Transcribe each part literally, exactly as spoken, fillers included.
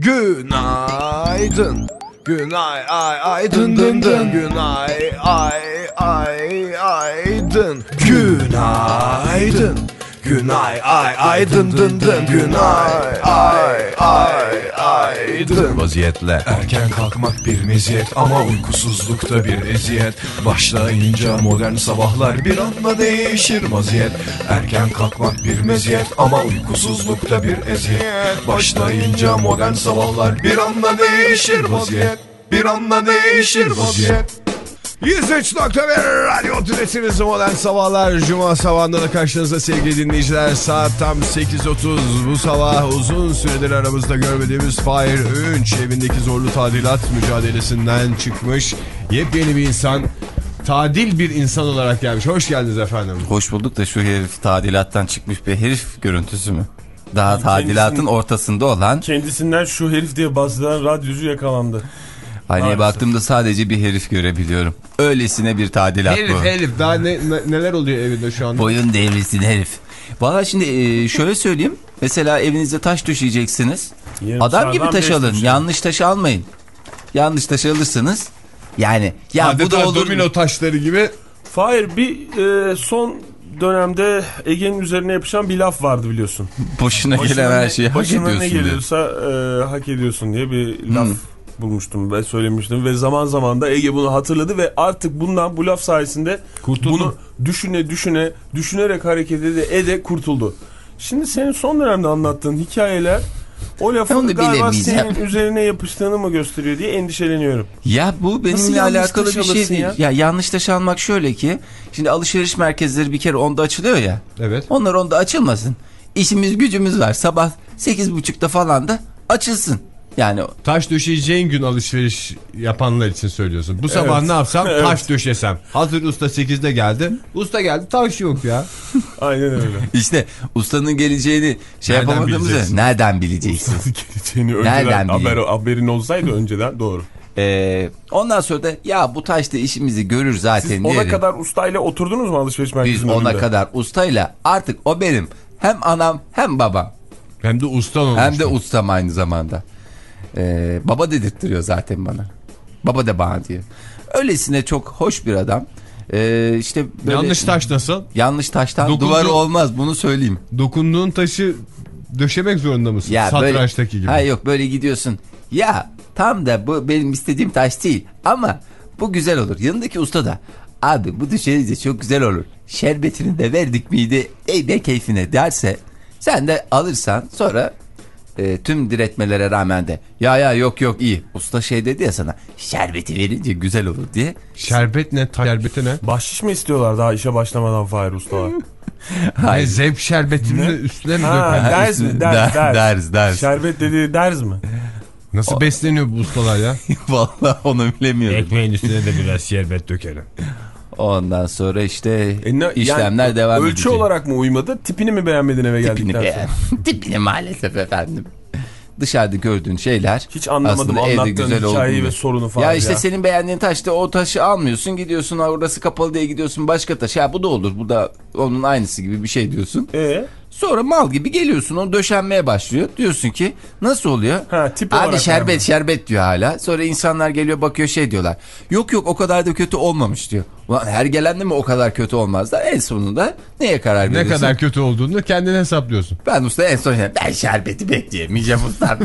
Günaydın. Günay ay ay dın dın dın. Günay ay ay ay dın. Günaydın. Günay ay ay dın dın dın. Günay ay ay ay dın. Vaziyetle erken kalkmak bir meziyet ama uykusuzlukta bir eziyet. Başlayınca modern sabahlar bir anda değişir vaziyet. Erken kalkmak bir meziyet ama uykusuzlukta bir eziyet. Başlayınca modern sabahlar bir anda değişir vaziyet. Bir anda değişir vaziyet. yüz üç nokta bir Radyo Tülesi'niz Modern Sabahlar. Cuma sabahında da karşınızda sevgili dinleyiciler. Saat tam sekiz otuz. Bu sabah uzun süredir aramızda görmediğimiz Fahir Öğünç evindeki zorlu tadilat mücadelesinden çıkmış. Yepyeni bir insan, tadil bir insan olarak gelmiş. Hoş geldiniz efendim. Hoş bulduk da şu herif tadilattan çıkmış bir herif görüntüsü mü? Daha tadilatın ortasında olan. Kendisinden şu herif diye bahseden radyocu yakalandı. Aynaya baktığımda sadece bir herif görebiliyorum. Öylesine bir tadilat herif, bu. Herif herif daha ne, ne, neler oluyor evinde şu anda? Boyun devrilsin herif. Valla şimdi e, şöyle söyleyeyim. Mesela evinizde taş düşeceksiniz. Yarım Adam gibi taş alın. Düşün. Yanlış taş almayın. Yanlış taş alırsanız yani ya adeta bu da olur. domino taşları gibi. Fahir bir e, son dönemde Ege'nin üzerine yapışan bir laf vardı biliyorsun. Boşuna gelen her şeyi hak ediyorsun Başına ne diye. geliyorsa e, hak ediyorsun diye bir laf hmm. bulmuştum ve söylemiştim ve zaman zaman da Ege bunu hatırladı ve artık bundan bu laf sayesinde kurtuldu. Bunu düşüne düşüne düşünerek hareket ede ede kurtuldu. Şimdi senin son dönemde anlattığın hikayeler o lafın galiba senin üzerine yapıştığını mı gösteriyor diye endişeleniyorum. Ya bu benimle alakalı bir şey değil. Ya? ya yanlış taş almak şöyle ki şimdi alışveriş merkezleri bir kere onda açılıyor ya. Evet. Onlar onda açılmasın. İşimiz gücümüz var. Sabah sekiz buçukta falan da açılsın. Yani taş döşeyeceğin gün alışveriş yapanlar için söylüyorsun. Bu sabah evet. Ne yapsam? Evet. Taş döşesem. Hazır usta sekizde geldi. Usta geldi, taş yok ya. Aynen öyle. İşte ustanın geleceğini şey nereden yapamadığımızı nereden bileceksin? Ustanın geleceğini önceden haber, haberin olsaydı önceden doğru. Ee, ondan sonra da ya bu taş da işimizi görür zaten. Siz ona diyerek. Kadar ustayla oturdunuz mu alışveriş merkezinde? Biz ona önünde? Kadar ustayla artık o benim hem anam hem babam. Hem de ustam olmuş. Hem de ustam aynı zamanda. Ee, baba dedirttiriyor zaten bana. Baba de bana diyor. Öylesine çok hoş bir adam. Ee, işte böyle, yanlış taş nasıl? Yanlış taştan Dokundu, duvarı olmaz, bunu söyleyeyim. Dokunduğun taşı döşemek zorunda mısın? Ya satrançtaki böyle, gibi. Ha yok böyle gidiyorsun. Ya tam da bu benim istediğim taş değil ama bu güzel olur. Yanındaki usta da abi bu döşeyince çok güzel olur. Şerbetini de verdik miydi? Ey be keyfine derse sen de alırsan sonra E, tüm diretmelere rağmen de ya ya yok yok iyi. Usta şey dedi ya sana şerbeti verince güzel olur diye. Şerbet ne? Şerbeti ne? Bahşiş mi istiyorlar daha işe başlamadan Fahir ustalar? Hayır. Zevk şerbetini üstüne mi döker? Ders mi? Ders, ders. ders, ders. Şerbet dediği ders mi? Nasıl o... besleniyor bu ustalar ya? Vallahi onu bilemiyorum. Ekmeğin üstüne de biraz şerbet dökerim. Ondan sonra işte e ne, işlemler yani devam edecek. Ölçü olarak mı uymadı? Tipini mi beğenmedin eve geldikten tipini sonra? Beğen. Tipini maalesef efendim. Dışarıda gördüğün şeyler. Hiç anlamadım anlattığın hikayeyi ve sorunu falan. Ya işte ya. Senin beğendiğin taşta o taşı almıyorsun, gidiyorsun orası kapalı diye gidiyorsun başka taş. Ya bu da olur, bu da onun aynısı gibi bir şey diyorsun. Eee? Sonra mal gibi geliyorsun, o döşenmeye başlıyor. Diyorsun ki nasıl oluyor? Ha, tip abi şerbet yani. Şerbet diyor hala. Sonra insanlar geliyor bakıyor şey diyorlar. Yok yok o kadar da kötü olmamış diyor. Ulan her gelen de mi o kadar kötü olmaz da en sonunda neye karar veriyorsun? Ne kadar kötü olduğunu kendin hesaplıyorsun. Ben usta en son ben şerbeti bekleyemeyeceğim usta.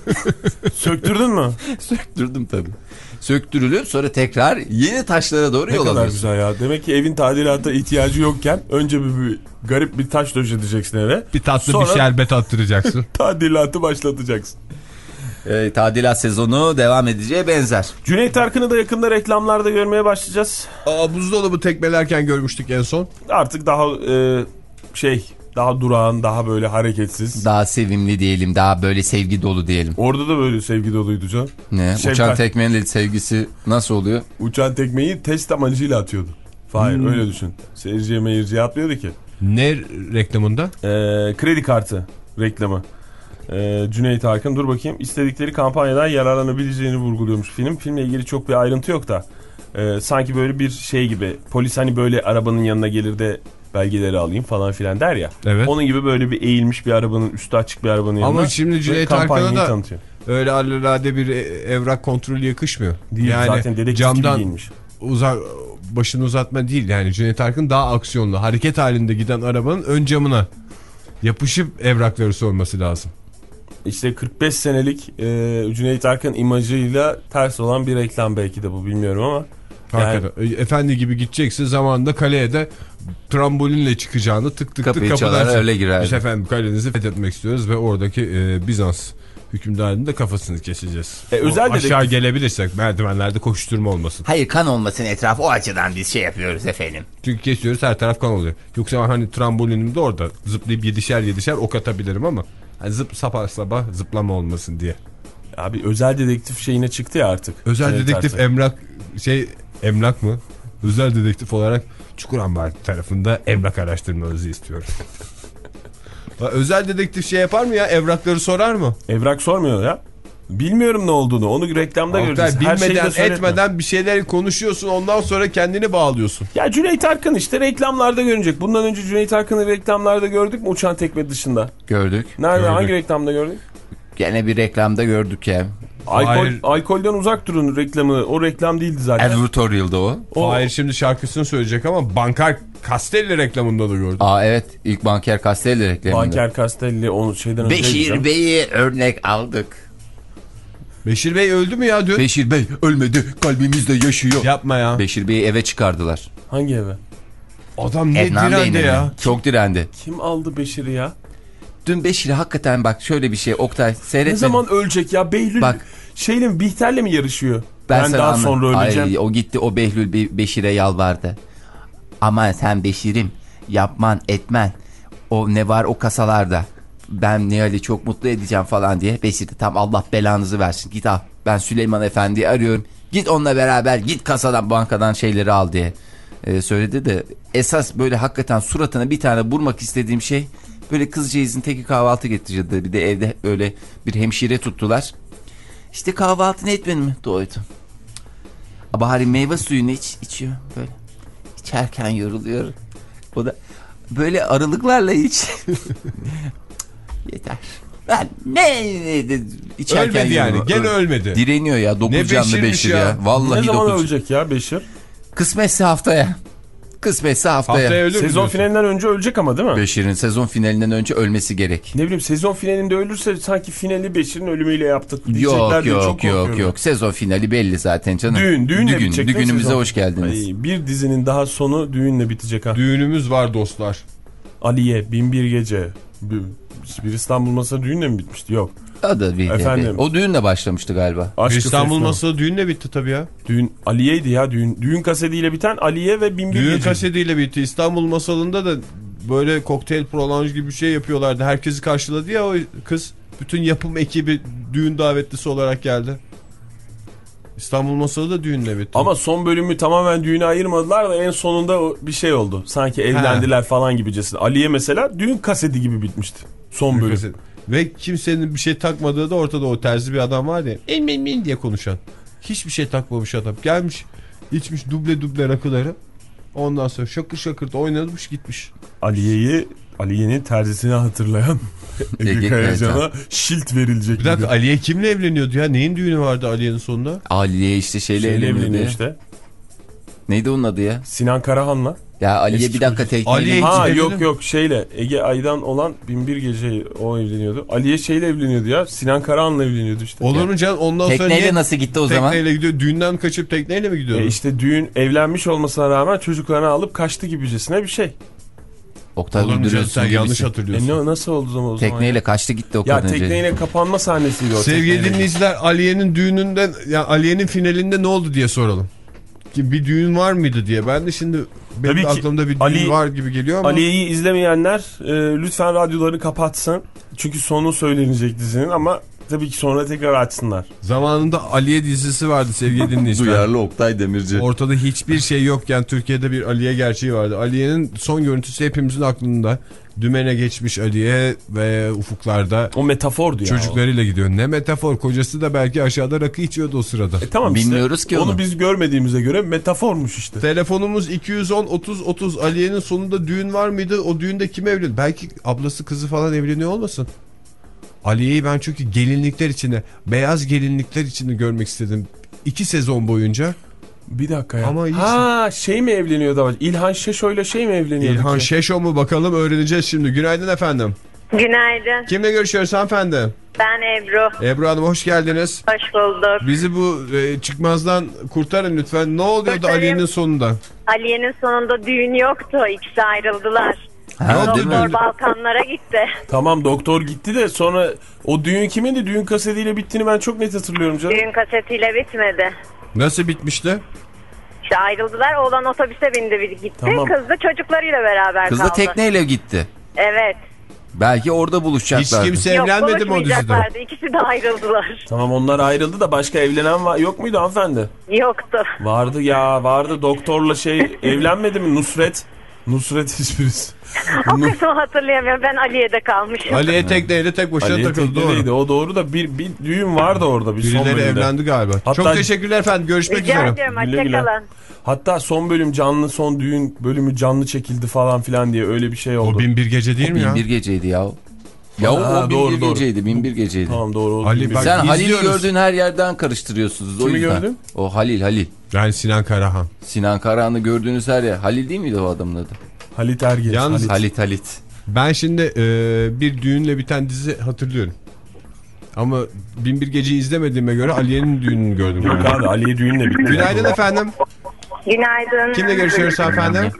Söktürdün mü? Söktürdüm tabii. Söktürülüp sonra tekrar yeni taşlara doğru ne yol alıyorsun. Ne kadar güzel ya. Demek ki evin tadilata ihtiyacı yokken önce bir, bir garip bir taş döşeteceksin eve. Bir tatlı sonra bir şerbet attıracaksın. Tadilatı başlatacaksın. E, tadilat sezonu devam edeceğe benzer. Cüneyt Arkın'ı da yakında reklamlarda görmeye başlayacağız. Aa, buzdolabı tekmelerken görmüştük en son. Artık daha e, şey... Daha durağan, daha böyle hareketsiz. Daha sevimli diyelim, daha böyle sevgi dolu diyelim. Orada da böyle sevgi doluydu can. Ne? Şefkat. Uçan tekmenin sevgisi nasıl oluyor? Uçan tekmeyi test amacıyla atıyordu. Hayır hmm. öyle düşün. Seyirciye meyirciye atlıyordu ki. Ne reklamında? Ee, kredi kartı reklamı. Ee, Cüneyt Arkın dur bakayım. İstedikleri kampanyadan yararlanabileceğini vurguluyormuş film. Filmle ilgili çok bir ayrıntı yok da. E, sanki böyle bir şey gibi. Polis hani böyle arabanın yanına gelir de belgeleri alayım falan filan der ya. Evet. Onun gibi böyle bir eğilmiş bir arabanın, üstü açık bir arabanın yanına. Ama şimdi Cüneyt Arkın'a da öyle alelade bir evrak kontrolü yakışmıyor. Değil, yani zaten dedektif camdan gibi giyinmiş. Uzak, başını uzatma değil yani Cüneyt Arkın daha aksiyonlu, hareket halinde giden arabanın ön camına yapışıp evrakları sorması lazım. İşte kırk beş senelik e, Cüneyt Arkın imajıyla ters olan bir reklam belki de bu, bilmiyorum ama. Hakikaten. Yani... Efendi gibi gideceksin, zamanında kaleye de trambolinle çıkacağını tık tık Kapıyı tık çalar öyle girer. Biz efendim kalenizi fethetmek istiyoruz ve oradaki e, Bizans hükümdarının da kafasını keseceğiz. E, özel aşağı dedektif... gelebilirsek merdivenlerde koşuşturma olmasın. Hayır, kan olmasın etrafı, o açıdan biz şey yapıyoruz efendim. Çünkü kesiyoruz, her taraf kan oluyor. Yoksa hani trambolinimde de orada zıplayıp yedişer yedişer ok atabilirim ama hani zıp sabah sabah zıplama olmasın diye. Abi özel dedektif şeyine çıktı ya artık. Özel evet, dedektif artık. emlak şey emlak mı? Özel dedektif olarak Çukurambar tarafında emlak araştırmanızı istiyorum. Özel dedektif şey yapar mı ya? Evrakları sorar mı? Evrak sormuyor ya. Bilmiyorum ne olduğunu. Onu reklamda Oktay, göreceğiz. Her bilmeden şeyi etmeden bir şeyler konuşuyorsun, ondan sonra kendini bağlıyorsun. Ya Cüneyt Arkın işte reklamlarda görünecek. Bundan önce Cüneyt Arkın'ı reklamlarda gördük mü, uçan tekme dışında? Gördük. Nerede? Gördük. Hangi reklamda gördük? Gene bir reklamda gördük ya. Alkol, Hayır. alkolden uzak durun reklamı. O reklam değildi zaten. Advertorial'da o. O... Hayır, şimdi şarkısını söyleyecek ama Banker Castelli reklamında da gördüm. Aa evet, ilk Banker Castelli reklamında. Banker Castelli onu şeyden önce. Beşir Bey'i örnek aldık. Beşir Bey öldü mü ya dün? Beşir Bey ölmedi, kalbimizde yaşıyor. Yapma ya. Beşir Bey'i eve çıkardılar. Hangi eve? Adam ne Ednan direndi Bey'in ya. evi. Çok direndi. Kim aldı Beşir'i ya? Dün Beşir'i hakikaten bak şöyle bir şey Oktay seyretmedin. Ne zaman ölecek ya? Behlül Bak. şeyle mi, Bihter'le mi yarışıyor? Ben, Ben sana daha anla- sonra öleceğim. Ay, o gitti, o Behlül Be- Beşir'e yalvardı. Aman sen Beşir'im, yapman etmen. O ne var o kasalarda. Ben Nihal'i çok mutlu edeceğim falan diye. Beşir de tam Allah belanızı versin. Git al. Ben Süleyman Efendi'yi arıyorum. Git onunla beraber git kasadan, bankadan şeyleri al diye ee, söyledi de. Esas böyle hakikaten suratına bir tane vurmak istediğim şey, böyle kızcağızın teki kahvaltı getirdi. Bir de evde öyle bir hemşire tuttular. İşte kahvaltını etmedin mi? Doydum. Bari meyve suyunu iç, içiyor böyle. İçerken yoruluyor. O da böyle aralıklarla iç. Yeter. Ben ne, ne içerken Ölmedi yani. yoruluyor. Gene ölmedi. Direniyor ya. Dokuz Ne canlı Beşir'miş Beşir ya. ya. Vallahi Ne zaman dokuz. ölecek ya Beşir? Kısmetse haftaya. Kısmetse haftaya. Haftaya ölür mü Sezon diyorsun? finalinden önce ölecek ama değil mi? Beşir'in sezon finalinden önce ölmesi gerek. Ne bileyim, sezon finalinde ölürse sanki finali Beşir'in ölümüyle yaptık diyecekler Yok diye çok yok korkuyorum. yok yok. Sezon finali belli zaten canım. Düğün, düğünle Düğün, bitecek. düğünümüze sezon? hoş geldiniz. Ay, bir dizinin daha sonu düğünle bitecek ha. Düğünümüz var dostlar. Aliye, Binbir Gece. Bir, bir İstanbul Masası düğünle mi bitmişti? Yok. O da bir Efendim? O düğünle başlamıştı galiba. Aşkı İstanbul Fefna. Masası düğünle bitti tabii ya. Düğün Aliye'ydi ya, düğün. Düğün kasetiyle biten Aliye ve Binbir Düğün Gece. kasetiyle bitti. İstanbul Masalı'nda da böyle kokteyl prolonj gibi bir şey yapıyorlardı. Herkesi karşıladı ya o kız. Bütün yapım ekibi düğün davetlisi olarak geldi. İstanbul Masalı da düğünle bitti. Ama son bölümü tamamen düğüne ayırmadılar da en sonunda o bir şey oldu. Sanki evlendiler falan gibicesine. Aliye mesela düğün kaseti gibi bitmişti. Son Düğün bölüm. kaseti. Ve kimsenin bir şey takmadığı da ortada, o terzi bir adam var ya. En min min diye konuşan. Hiçbir şey takmamış adam. Gelmiş, içmiş duble duble rakıları. Ondan sonra şakır şakır da oynamış gitmiş. Aliye'yi, Aliye'nin terzisini hatırlayan Ege Ege Kayacan'a Kayacan. şilt verilecek. Bir dakika, Aliye kimle evleniyordu ya? Neyin düğünü vardı Aliye'nin sonunda? Aliye işte şeyle Şeyle evleniyordu evleniyor ya. işte. Neydi onun adı ya? Sinan Karahan'la. Ya Aliye Eski bir dakika çocuk. tekneyle. Aliye- Ha Hiç yok evlendi yok şeyle, Ege Aydan olan Binbir Gece o evleniyordu. Aliye şeyle evleniyordu ya. Sinan Karahan'la evleniyordu işte. Olur mu canım? Ondan sonra Tekneyle niye nasıl gitti o zaman? tekneyle gidiyor? Düğünden kaçıp tekneyle mi gidiyor? E işte düğün, evlenmiş olmasına rağmen çocuklarını alıp kaçtı gibicesine bir şey. Oktay Olur mu canım? uyduruyorsun Sen yanlış gibisin. E hatırlıyorsun. ne, nasıl oldu o zaman? Tekneyle kaçtı gitti o Ya kadın önce. tekneyle kapanma sahnesiydi o. Sevgili tekneyle. dinleyiciler, Aliye'nin düğününden, ya Aliye'nin finalinde ne oldu diye soralım. Ki bir düğün var mıydı diye. Ben de şimdi benim Tabii ki aklımda bir düğün Ali- var gibi geliyor ama. Aliye'yi izlemeyenler e, lütfen radyoları kapatsın. Çünkü sonu söylenecek dizinin ama tabii ki sonra tekrar açsınlar. Zamanında Aliye dizisi vardı sevgili dinleyiciler. Duyarlı Oktay Demirci. Ortada hiçbir şey yokken Türkiye'de bir Aliye gerçeği vardı. Aliye'nin son görüntüsü hepimizin aklında. Dümene geçmiş Aliye ve ufuklarda O metafordu ya. çocuklarıyla gidiyor. Ne metafor, kocası da belki aşağıda rakı içiyordu o sırada. E tamam işte. Bilmiyoruz ki onu. Onu biz görmediğimize göre metaformuş işte. Telefonumuz iki yüz on otuz otuz. Aliye'nin sonunda düğün var mıydı? O düğünde kim evlendi? Belki ablası kızı falan evleniyor olmasın? Aliye'yi ben çünkü gelinlikler içinde, beyaz gelinlikler içinde görmek istedim. İki sezon boyunca. Bir dakika ya. Ama hiç... Ha şey mi evleniyordu ama? İlhan Şeşo'yla şey mi evleniyordu İlhan ki? Şeşo mu bakalım, öğreneceğiz şimdi. Günaydın efendim. Günaydın. Kimle görüşüyoruz hanımefendi? Ben Ebru. Ebru Hanım hoş geldiniz. Hoş bulduk. Bizi bu e, çıkmazdan kurtarın lütfen. Ne oluyordu Kurtarayım. Aliye'nin sonunda? Aliye'nin sonunda düğün yoktu. İkisi ayrıldılar. Ha, değil mi? Doktor Balkanlara gitti. Tamam doktor gitti de sonra o düğün kimindi? Düğün kasetiyle bittiğini ben çok net hatırlıyorum canım. Düğün kasetiyle bitmedi. Nasıl bitmişti? İşte ayrıldılar. Oğlan otobüse bindi bir gitti. Tamam. Kız da çocuklarıyla beraber Kız kaldı. da tekneyle gitti. Evet. Belki orada buluşacaklardı. Hiç kimse Yok, evlenmedi mi o dizide? buluşmayacaklardı. İkisi de ayrıldılar. Tamam onlar ayrıldı da başka evlenen var, yok muydu hanımefendi? Yoktu. Vardı ya vardı doktorla şey evlenmedi mi Nusret? Nusret esprisi. O kısmı hatırlayamıyorum. Ben Aliye'de kalmışım. Aliye tekneyle tek başına Aliye takıldı. teknedeydi, Doğru. o doğru da bir, bir düğün vardı orada. Bir son Birileri bölümde. evlendi galiba. Hatta- Çok teşekkürler efendim. Görüşmek Rica üzere. ediyorum. Güle güle. Hoşçakalın. Hatta son bölüm canlı, son düğün bölümü canlı çekildi falan filan diye öyle bir şey oldu. O bin bir gece değil mi ya? Bin bir geceydi ya. Ya o, Ha, o bin doğru, bir doğru. geceydi. Bin bir geceydi. Tamam doğru. o Ali bin bir- bak- Sen Halil'i İzliyoruz. gördüğün her yerden karıştırıyorsunuz. O Kimi yüzden. gördün? O Halil Halil. Yani Sinan Karahan. Sinan Karahan'ı gördüğünüz her yer. Halil değil miydi o adamın adı? Halit Ergenç. Yalnız- Halit. Halit Halit. Ben şimdi e, bir düğünle biten dizi hatırlıyorum. Ama bin bir geceyi izlemediğime göre Aliye'nin düğününü gördüm. Yok abi Ali'ye düğünle bitti. Günaydın efendim. Günaydın. Kimle görüşüyoruz efendim?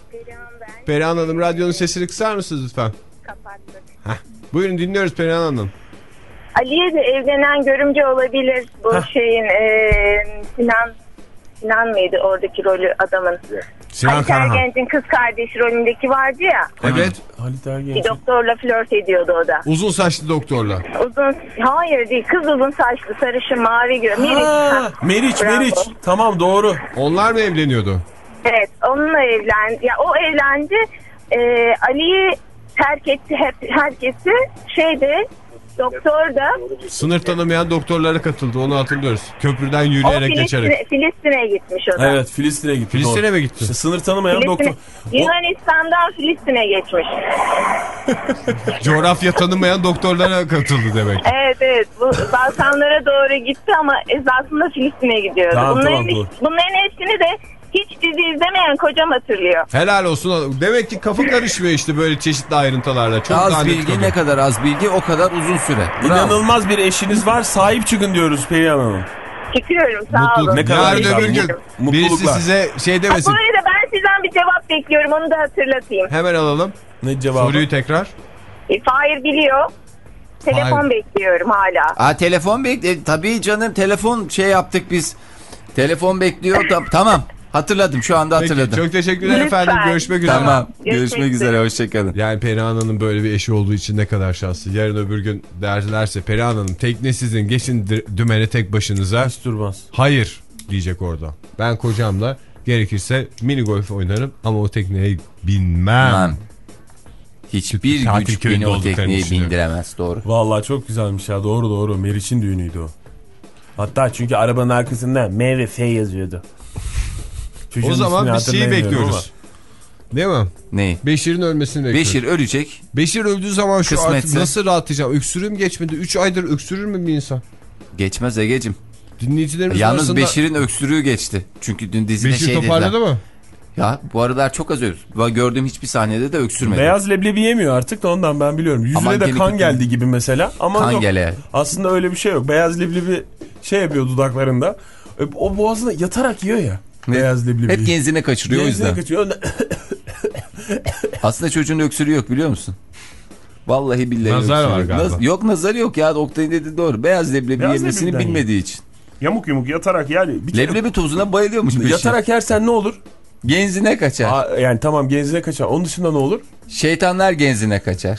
Perihan Hanım, radyonun sesini kısar mısınız lütfen? Kapattık. Heh. Buyurun dinliyoruz Perihan Hanım. Aliye de evlenen görümce olabilir. Bu Heh. şeyin e, Sinan Sinan mıydı oradaki rolü adamın? Sinan Halit Karahan. Ergenç'in kız kardeşi rolündeki vardı ya. Evet. Halit Bir Ergenç. doktorla flört ediyordu o da. Uzun saçlı doktorla. Uzun, hayır değil, kız uzun saçlı, sarışın, mavi göz. Meriç. Ha, Ha, Meriç bravo. Meriç. Tamam doğru. Onlar mı evleniyordu? Evet, onunla evlendi. Ya o evlendi. E, Ali'yi terk etti hep herkesi. Şeyde doktor da Sınır tanımayan doktorlara katıldı, onu hatırlıyoruz. Köprüden o yürüyerek Filistin'e, geçerek. Filistin'e gitmiş o da. Evet Filistin'e gitti. Filistin'e doğru. mi gitti? İşte sınır tanımayan Filistin- doktor. O, Yunanistan'dan Filistin'e geçmiş. Coğrafya tanımayan doktorlara katıldı demek. Evet evet, bu Balkanlara doğru gitti ama esasında Filistin'e gidiyordu. Tamam, bunların, tamam, doğru. bunların hepsini de hiç dizi izlemeyen kocam hatırlıyor. Helal olsun. Demek ki kafa karışmıyor işte böyle çeşitli ayrıntılarla. Çok Az daha net bilgi kalıyor. ne kadar az bilgi o kadar uzun süre. Bravo. İnanılmaz bir eşiniz var. Sahip çıkın diyoruz Perihan Hanım. Çıkıyorum, sağ Mutluluk. olun. Ne kadar Yarın güzel. öbür gün Mutluluklar. birisi size şey Ha, demesin. bu arada ben sizden bir cevap bekliyorum, onu da hatırlatayım. Hemen alalım. Ne cevabı? Soruyu tekrar. E, Fahir biliyor. Telefon Fahir. bekliyorum hala. Aa, telefon bekle. Tabii canım telefon şey yaptık biz. Telefon bekliyor. Ta- tamam. Hatırladım. Şu anda hatırladım. Peki, çok teşekkürler Lütfen. efendim. Görüşmek üzere. Tamam. Görüşmek Görüşmek üzere. üzere. Hoşçakalın. Yani Perihan Hanım böyle bir eşi olduğu için ne kadar şanslı. Yarın öbür gün derlerse Perihan Hanım tekne sizin, geçin dü- dümene tek başınıza. Hiç durmaz. Hayır diyecek orada. Ben kocamla gerekirse mini golf oynarım ama o tekneye binmem. Tamam. Hiçbir Tatil güç köyünde beni o olduklarını tekneye düşünüyorum. bindiremez. Doğru. Vallahi çok güzelmiş ya, doğru doğru. Meriç'in düğünüydü o. Hatta çünkü arabanın arkasında M ve F yazıyordu. Çocuğun O zaman ismini biz şeyi hatırlayamıyorum bekliyoruz. Değil mi? Neyi? Beşir'in ölmesini bekliyoruz. Beşir ölecek. Beşir öldüğü zaman şu Kısmetse. artık nasıl rahatlayacağım? Öksürüğüm geçmedi. üç aydır öksürür mü bir insan? Geçmez Egeciğim. Dinleyicilerimiz Yalnız arasında Beşir'in öksürüğü geçti. Çünkü dün dizide Beşir şey toparladı dediler. mı? Ya bu aralar çok az öksürüyor. Gördüğüm hiçbir sahnede de öksürmedi. Beyaz leblebi yemiyor artık da ondan ben biliyorum. Yüzüne Aman de gene kan kötü. geldi gibi mesela. Ama Kan yok. gele. Aslında öyle bir şey yok. Beyaz leblebi şey yapıyor dudaklarında. O boğazına yatarak yiyor ya. Ne? Beyaz leblebi. Hep genzine kaçırıyor o Genzine yüzden. kaçıyor. Aslında çocuğun öksürüğü yok biliyor musun? Vallahi billahi Nazar öksürüğü var yok. galiba. Naz- yok nazar yok ya. Oktay'ın dediği doğru. Beyaz leblebi Beyaz yemesini leblebiden bilmediği için. Yamuk yumuk yatarak yani. Bir kere- Leblebi tozuna bayılıyormuş Beşir. Yatarak yersen ne olur? Genzine kaçar. Aa, yani tamam genzine kaçar. Onun dışında ne olur? Şeytanlar genzine kaçar.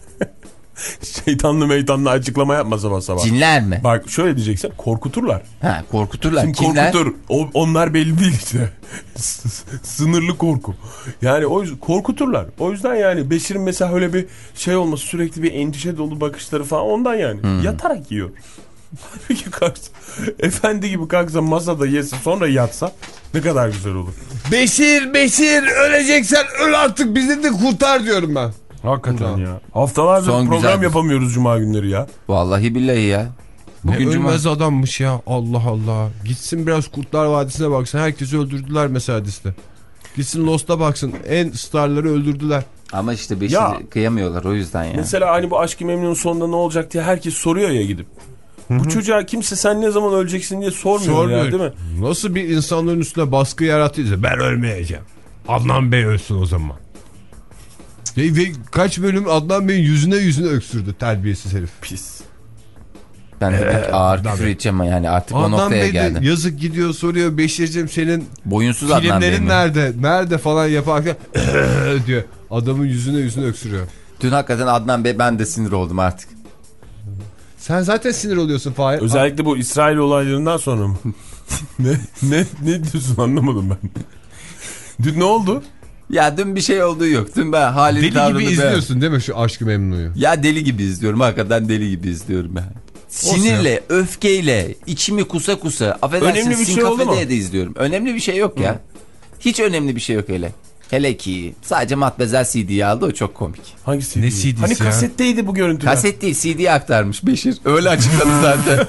Şeytanlı meytanlı açıklama yapma sabah sabah. Cinler mi? Bak şöyle diyeceksin, korkuturlar. Ha, korkuturlar. Şimdi Cinler. korkutur. O, onlar belli değil işte. S- Sınırlı korku. Yani o yüzden korkuturlar. O yüzden yani Beşir'in mesela öyle bir şey olması, sürekli bir endişe dolu bakışları falan ondan yani. Hmm. Yatarak yiyor. Peki kalksa, efendi gibi kalksa masada yese sonra yatsa ne kadar güzel olur. Beşir, Beşir öleceksen öl artık, bizi de kurtar diyorum ben. Hakikaten ya. Haftalardır Son program güzel- yapamıyoruz cuma günleri ya. Vallahi billahi ya. Bugün Bugün ne cuma. ölmez adammış ya. Allah Allah. Gitsin biraz Kurtlar Vadisi'ne baksın. Herkesi öldürdüler mesela dizide. Gitsin Lost'a baksın. En starları öldürdüler. Ama işte Beşir Ya. kıyamıyorlar o yüzden ya. Mesela hani bu Aşk-ı Memnun'un sonunda ne olacak diye herkes soruyor ya gidip. Bu çocuğa kimse sen ne zaman öleceksin diye sormuyor, Sormuyor. ya değil mi? Nasıl bir insanların üstüne baskı yarattıysa ben ölmeyeceğim. Adnan Bey ölsün o zaman. Ve, ve kaç bölüm Adnan Bey'in yüzüne yüzüne öksürdü terbiyesiz herif. Pis. Ben de pek ağır Adnan küfür Bey. edeceğim ama yani artık o Adnan noktaya Bey de geldim. yazık gidiyor soruyor Beşir'cim senin Boyunsuz Adnan Bey filmlerin mi? nerede? Nerede falan yaparken diyor. Adamın yüzüne yüzüne öksürüyor. Dün hakikaten Adnan Bey ben de sinir oldum artık. Sen zaten sinir oluyorsun Fahir. Özellikle bu İsrail olaylarından sonra mı? ne, ne, ne diyorsun anlamadım ben. Dün ne oldu? Ya dün bir şey olduğu yok. Dün ben halini Deli tavrını gibi ben- izliyorsun değil mi şu Aşk-ı Memnu'yu? Ya deli gibi izliyorum. Hakikaten deli gibi izliyorum ben. Sinirle, öfkeyle, içimi kusa kusa. Affedersin, Önemli bir şey oldu mu? Sinkafede'ye de izliyorum. Önemli bir şey yok ya. Hı. Hiç önemli bir şey yok hele. Hele ki sadece Matmazel C D'yi aldı, o çok komik. Hangisi? Ne C D'si Hani ya? kasetteydi bu görüntüler. Kaset değil, C D'ye aktarmış Beşir. Öyle açıkladı zaten.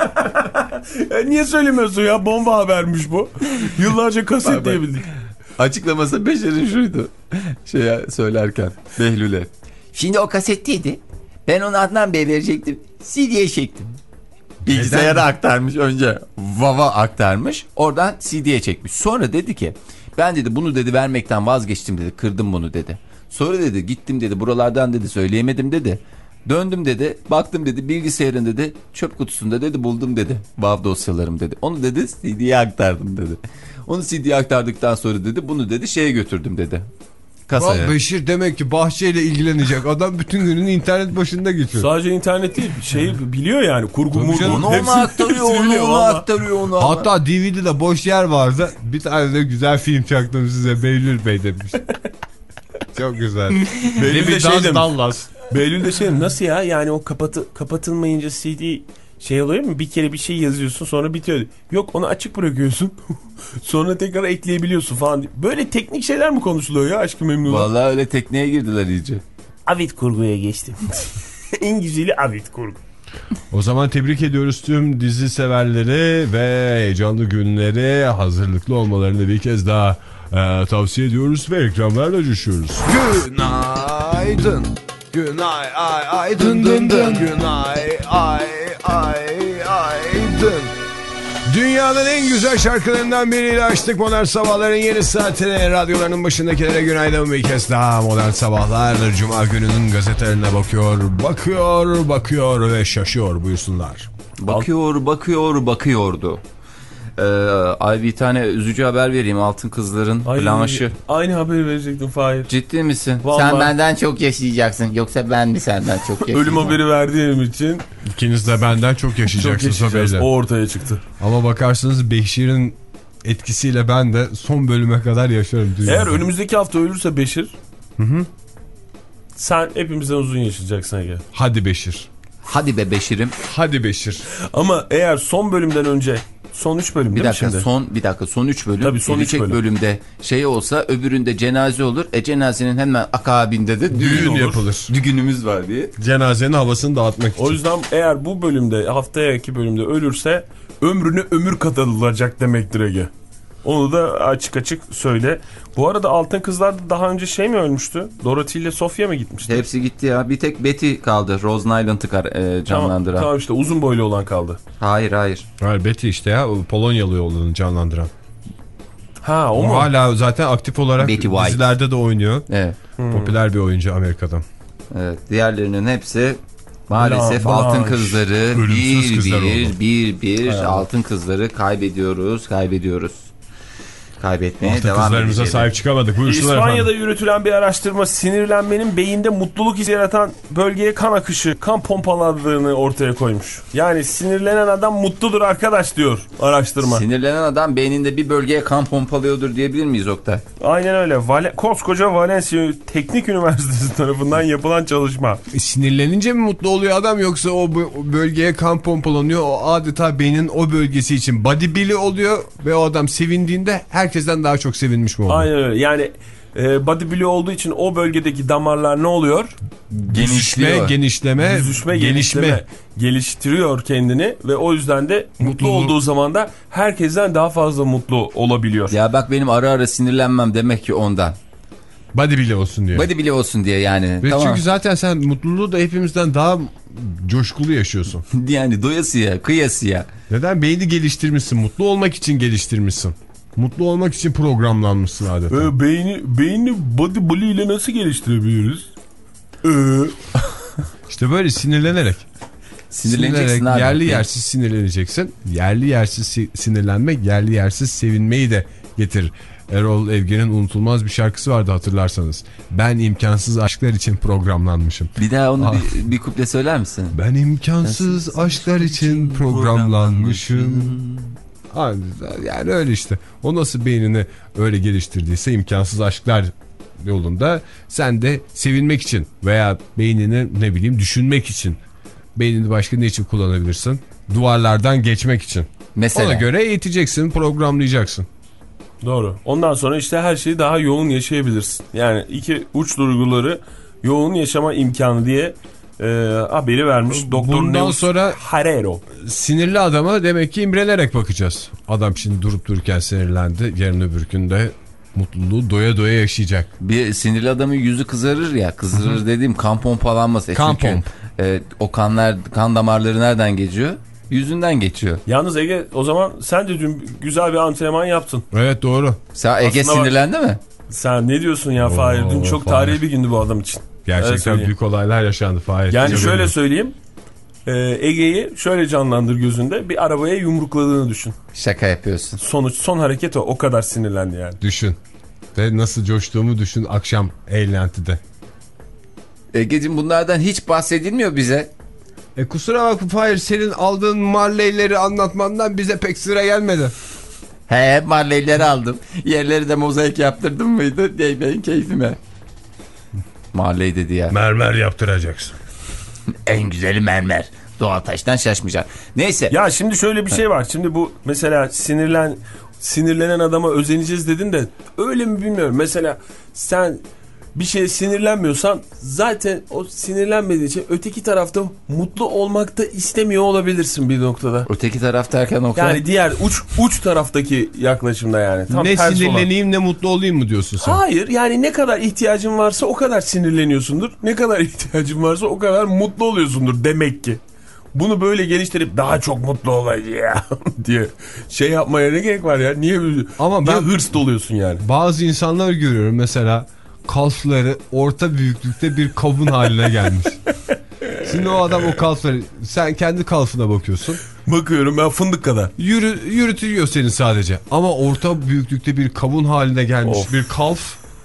E niye söylemiyorsun ya? Bomba habermiş bu. Yıllarca kaset diyebildik. Açıklaması Beşir'in şuydu. Şeye söylerken Behlül'e. Şimdi o kasetteydi. Ben onu Adnan Bey'e verecektim. C D'ye çektim. Bilgisayara aktarmış önce. Vava aktarmış. Oradan C D'ye çekmiş. Sonra dedi ki ben dedi bunu dedi vermekten vazgeçtim dedi. Kırdım bunu dedi. Sonra dedi gittim dedi buralardan dedi söyleyemedim dedi. Döndüm dedi. Baktım dedi bilgisayarın dedi çöp kutusunda dedi buldum dedi. Vav dosyalarım dedi. Onu dedi C D'ye aktardım dedi. Onu C D'ye aktardıktan sonra dedi bunu dedi şeye götürdüm dedi. Kasaya. Bak Beşir demek ki bahçeyle ilgilenecek. Adam bütün gününü internet başında geçiyor. Sadece internet değil. Şeyi biliyor yani. Kurgu Tabii murgu. canım. Onu hepsini- ona aktarıyor, hepsini onu biliyor ona valla. aktarıyor, onu ona. Hatta D V D'de boş yer vardı. Bir tane de güzel film çaktım size Behlül Bey demiş. Çok güzel. Behlül de bir şey Daz demiş. Dallas. Behlül de şey nasıl ya yani o kapatı, kapatılmayınca C D şey oluyor mu? Bir kere bir şey yazıyorsun sonra bitiyor. Yok onu açık bırakıyorsun. Sonra tekrar ekleyebiliyorsun falan. Böyle teknik şeyler mi konuşuluyor ya Aşk-ı Memnu'da? Vallahi öyle tekneye girdiler iyice. Avid kurguya geçtim. En güzeli Avid kurgu. O zaman tebrik ediyoruz tüm dizi severleri ve heyecanlı günleri hazırlıklı olmalarını bir kez daha e, tavsiye ediyoruz ve ekranlarla coşuyoruz. Günaydın. Günay ay ay dın dın dın. Günay ay ay ay dın. Dünyanın en güzel şarkılarından biriyle açtık Modern Sabahların yeni saatine. Radyolarının başındakilere günaydın bir kez daha. Modern Sabahlar Cuma gününün gazetelerine bakıyor, bakıyor, bakıyor ve şaşıyor, buyursunlar. Bakıyor, bakıyor, bakıyordu. Ee, ay bir tane üzücü haber vereyim. Altın Kızların Ay, planşı. aynı haberi verecektim Fahir. Ciddi misin? Vallahi. Sen benden çok yaşayacaksın. Yoksa ben mi senden çok yaşayacağım? Ölüm haberi verdiğim için İkiniz de benden çok çok yaşayacaksınız yaşayacağız. haberle. O ortaya çıktı. Ama bakarsanız Beşir'in etkisiyle ben de son bölüme kadar yaşarım. Eğer önümüzdeki hafta ölürse Beşir, hı hı. sen hepimizden uzun yaşayacaksın Ege. Hadi Beşir. Hadi be Beşir'im. Hadi Beşir. Ama eğer son bölümden önce son üç bölüm Bir değil mi dakika şimdi? son bir dakika son üç bölüm. Tabii son üç Gelecek bölüm. bölümde şey olsa öbüründe cenaze olur. E cenazenin hemen akabinde de düğün, Düğün olur. yapılır. Düğünümüz var diye. Cenazenin havasını dağıtmak için. O yüzden eğer bu bölümde haftaki bölümde ölürse ömrüne ömür katılacak demektir Ege. Onu da açık açık söyle. Bu arada Altın Kızlar'da daha önce şey mi ölmüştü? Dorothy ile Sofia mı gitmişti? Hepsi gitti ya. Bir tek Betty kaldı. Rose Nyland'ı e, canlandıran. Tamam, tamam işte uzun boylu olan kaldı. Hayır hayır. Hayır Betty işte ya o Polonyalı olanı canlandıran. Ha o O mu? hala zaten aktif olarak Betty White. dizilerde de oynuyor. Evet. Popüler bir oyuncu Amerika'dan. Evet. Diğerlerinin hepsi maalesef Blanche. altın kızları Ölümsüz bir kızlar bir oldu. bir bir Evet. altın kızları kaybediyoruz kaybediyoruz. Kaybetmeye Altın devam kızlarımıza edeceğiz. sahip çıkamadık. Buyursunlar İspanya'da efendim. yürütülen bir araştırma sinirlenmenin beyinde mutluluk hissi yaratan bölgeye kan akışı, kan pompaladığını ortaya koymuş. Yani sinirlenen adam mutludur arkadaş diyor araştırma. Sinirlenen adam beyninde bir bölgeye kan pompalıyordur diyebilir miyiz Oktay? Aynen öyle. Vale koskoca Valencia Teknik Üniversitesi tarafından yapılan çalışma. E, sinirlenince mi mutlu oluyor adam yoksa o bölgeye kan pompalanıyor. O adeta beynin o bölgesi için body billy oluyor ve o adam sevindiğinde herkesten daha çok sevinmiş mi oluyor? Aynen öyle. Yani e, body blow olduğu için o bölgedeki damarlar ne oluyor? Genişliyor. Genişleme, Büzüşme, gelişme. gelişme. Geliştiriyor kendini ve o yüzden de mutlu Mutluluk. olduğu zaman da herkesten daha fazla mutlu olabiliyor. Ya bak benim ara ara sinirlenmem demek ki ondan. Body bile olsun diye. Body bile olsun diye yani. Ve Tamam. çünkü zaten sen mutluluğu da hepimizden daha coşkulu yaşıyorsun. Yani doyasıya, kıyasıya. Neden? Beyni geliştirmişsin. Mutlu olmak için geliştirmişsin. Mutlu olmak için programlanmışsın adeta. Ee, beyni, beyni body blow ile nasıl geliştirebiliriz? Ee, İşte böyle sinirlenerek. Sinirleneceksin Sinirlenerek, abi. yerli yersiz sinirleneceksin. Yerli yersiz si- sinirlenmek, yerli yersiz sevinmeyi de getirir. Erol Evgen'in unutulmaz bir şarkısı vardı hatırlarsanız. Ben imkansız aşklar için programlanmışım. Bir daha onu Ah. bir, bir kuple söyler misin? Ben imkansız aşklar için programlanmışım. Ha, yani öyle işte. O nasıl beynini öyle geliştirdiyse imkansız aşklar yolunda sen de sevinmek için veya beynini ne bileyim düşünmek için, beynini başka ne için kullanabilirsin? Duvarlardan geçmek için. Mesela. Ona göre eğiteceksin, programlayacaksın. Doğru. Ondan sonra işte her şeyi daha yoğun yaşayabilirsin. Yani iki uç duyguları yoğun yaşama imkanı diye e, haberi vermiş Doktor Bundan Neus sonra Harero. sinirli adama demek ki imrenerek bakacağız. Adam şimdi durup dururken sinirlendi. Yarın öbür gün de mutluluğu doya doya yaşayacak. Bir sinirli adamın yüzü kızarır ya. Kızarır dediğim kan pompalanması. Kan Çünkü, pomp. e, o kanlar, kan damarları nereden geçiyor? Yüzünden geçiyor. Yalnız Ege o zaman sen de dün güzel bir antrenman yaptın. Evet doğru. Sen Ege Aslında sinirlendi mi? Sen ne diyorsun ya Fahir? Dün çok Fahir. tarihi bir gündü bu adam için. Öyle Gerçekten söyleyeyim. büyük olaylar yaşandı Fahir. Yani Tabii. şöyle söyleyeyim. E, Ege'yi şöyle canlandır gözünde. Bir arabaya yumrukladığını düşün. Şaka yapıyorsun. Sonuç son hareket o. O kadar sinirlendi yani. Düşün. Ve nasıl coştuğumu düşün akşam eğlentide. Ege'cim bunlardan hiç bahsedilmiyor bize. E kusura bakma Fahir, senin aldığın marleyleri anlatmandan bize pek sıra gelmedi. He, marleyleri aldım. Yerleri de mozaik yaptırdım mıydı? Dey benim keyfime. Marley dedi ya. Mermer yaptıracaksın. En güzeli mermer. Doğal taştan şaşmayacaksın. Neyse. Ya şimdi şöyle bir şey var. Şimdi bu mesela sinirlen sinirlenen adama özeneceğiz dedin de öyle mi bilmiyorum. Mesela sen bir şeye sinirlenmiyorsan zaten o sinirlenmediği için öteki tarafta mutlu olmak da istemiyor olabilirsin bir noktada. Öteki taraf derken o kadar. Yani diğer uç uç taraftaki yaklaşımda yani. Tam Ne tersi sinirleneyim olan. ne mutlu olayım mı diyorsun sen? Hayır yani ne kadar ihtiyacın varsa o kadar sinirleniyorsundur. Ne kadar ihtiyacın varsa o kadar mutlu oluyorsundur demek ki. Bunu böyle geliştirip daha çok mutlu olayım diye şey yapmaya ne gerek var ya? Niye, Ama niye ben- hırs doluyorsun yani? Bazı insanlar görüyorum mesela kalfları orta büyüklükte bir kavun haline gelmiş. Şimdi o adam o kalfları, sen kendi kalfına bakıyorsun. Bakıyorum ben fındık kadar. Yürü, yürütüyor seni sadece. Ama orta büyüklükte bir kavun haline gelmiş Of. bir kalf.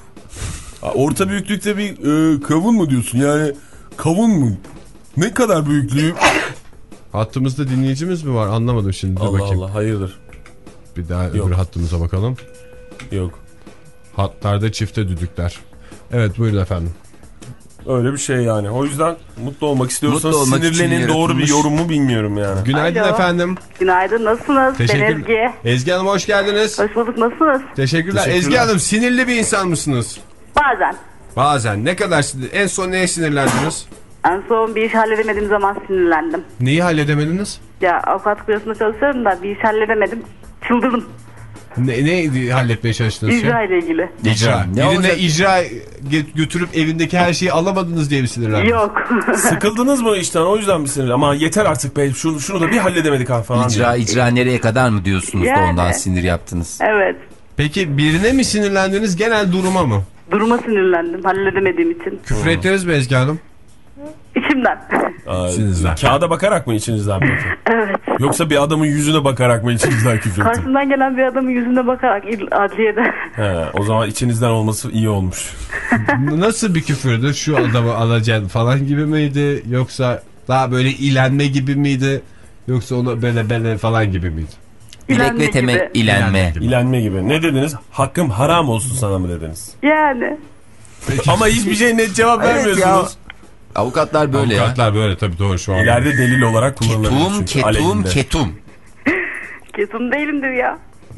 Orta büyüklükte bir e, kavun mu diyorsun? Yani kavun mu? Ne kadar büyüklüğü? Hattımızda dinleyicimiz mi var? Anlamadım şimdi. Dur Allah bakayım. Allah hayırdır? Bir daha Yok. öbür hattımıza bakalım. Yok. Hatlarda çifte düdükler. Evet buyurun efendim. Öyle bir şey yani. O yüzden mutlu olmak istiyorsanız Mutlu olmak için sinirlenin doğru bir yaratılmış. yorum mu bilmiyorum yani. Günaydın Alo. efendim. Günaydın, nasılsınız? Ben Teşekkür. Ezgi. Ezgi Hanım hoş geldiniz. Hoş bulduk, nasılsınız? Teşekkürler. Teşekkürler. Ezgi Hanım sinirli bir insan mısınız? Bazen. Bazen. Ne kadar sinir? En son neye sinirlendiniz? En son bir iş halledemediğim zaman sinirlendim. Neyi halledemediniz? Ya avukat bürosunda çalışıyorum da bir iş halledemedim. Çıldırdım. Ne, ne halletmeye çalıştınız? şu İcra an? ile ilgili. İcra. Ne Birine olacak? icra ge- götürüp evindeki her şeyi alamadınız diye mi sinirlendiniz? Yok. Sıkıldınız mı işten o yüzden mi sinirli? Ama yeter artık be şunu, şunu da bir halledemedik ha falan. İcra diye. icra nereye kadar mı diyorsunuz da Yani. ondan sinir yaptınız? Evet. Peki birine mi sinirlendiniz genel duruma mı? Duruma sinirlendim halledemediğim için. Küfür ettiniz mi Ezgi Hanım? İçimden. Aa, İçinizden. Kağıda bakarak mı içinizden peki? Evet. Yoksa bir adamın yüzüne bakarak mı içinizden küfür ettiniz? Karşımdan gelen bir adamın yüzüne bakarak il- adliyede. He, o zaman içinizden olması iyi olmuş. Nasıl bir küfürdü? Şu adamı alacaksın falan gibi miydi? Yoksa daha böyle ilenme gibi miydi? Yoksa onu böyle böyle falan gibi miydi? Bilek İlenme ve teme gibi. ilenme. İlenme gibi. Ne dediniz? Hakkım haram olsun sana mı dediniz? Yani. Ama hiçbir şey net cevap Evet vermiyorsunuz. Avukatlar böyle ya. Avukatlar böyle tabii doğru şu an. İleride delil olarak kullanılabilir Ketum çünkü ketum aleyhinde. ketum. Ketum değilimdir ya.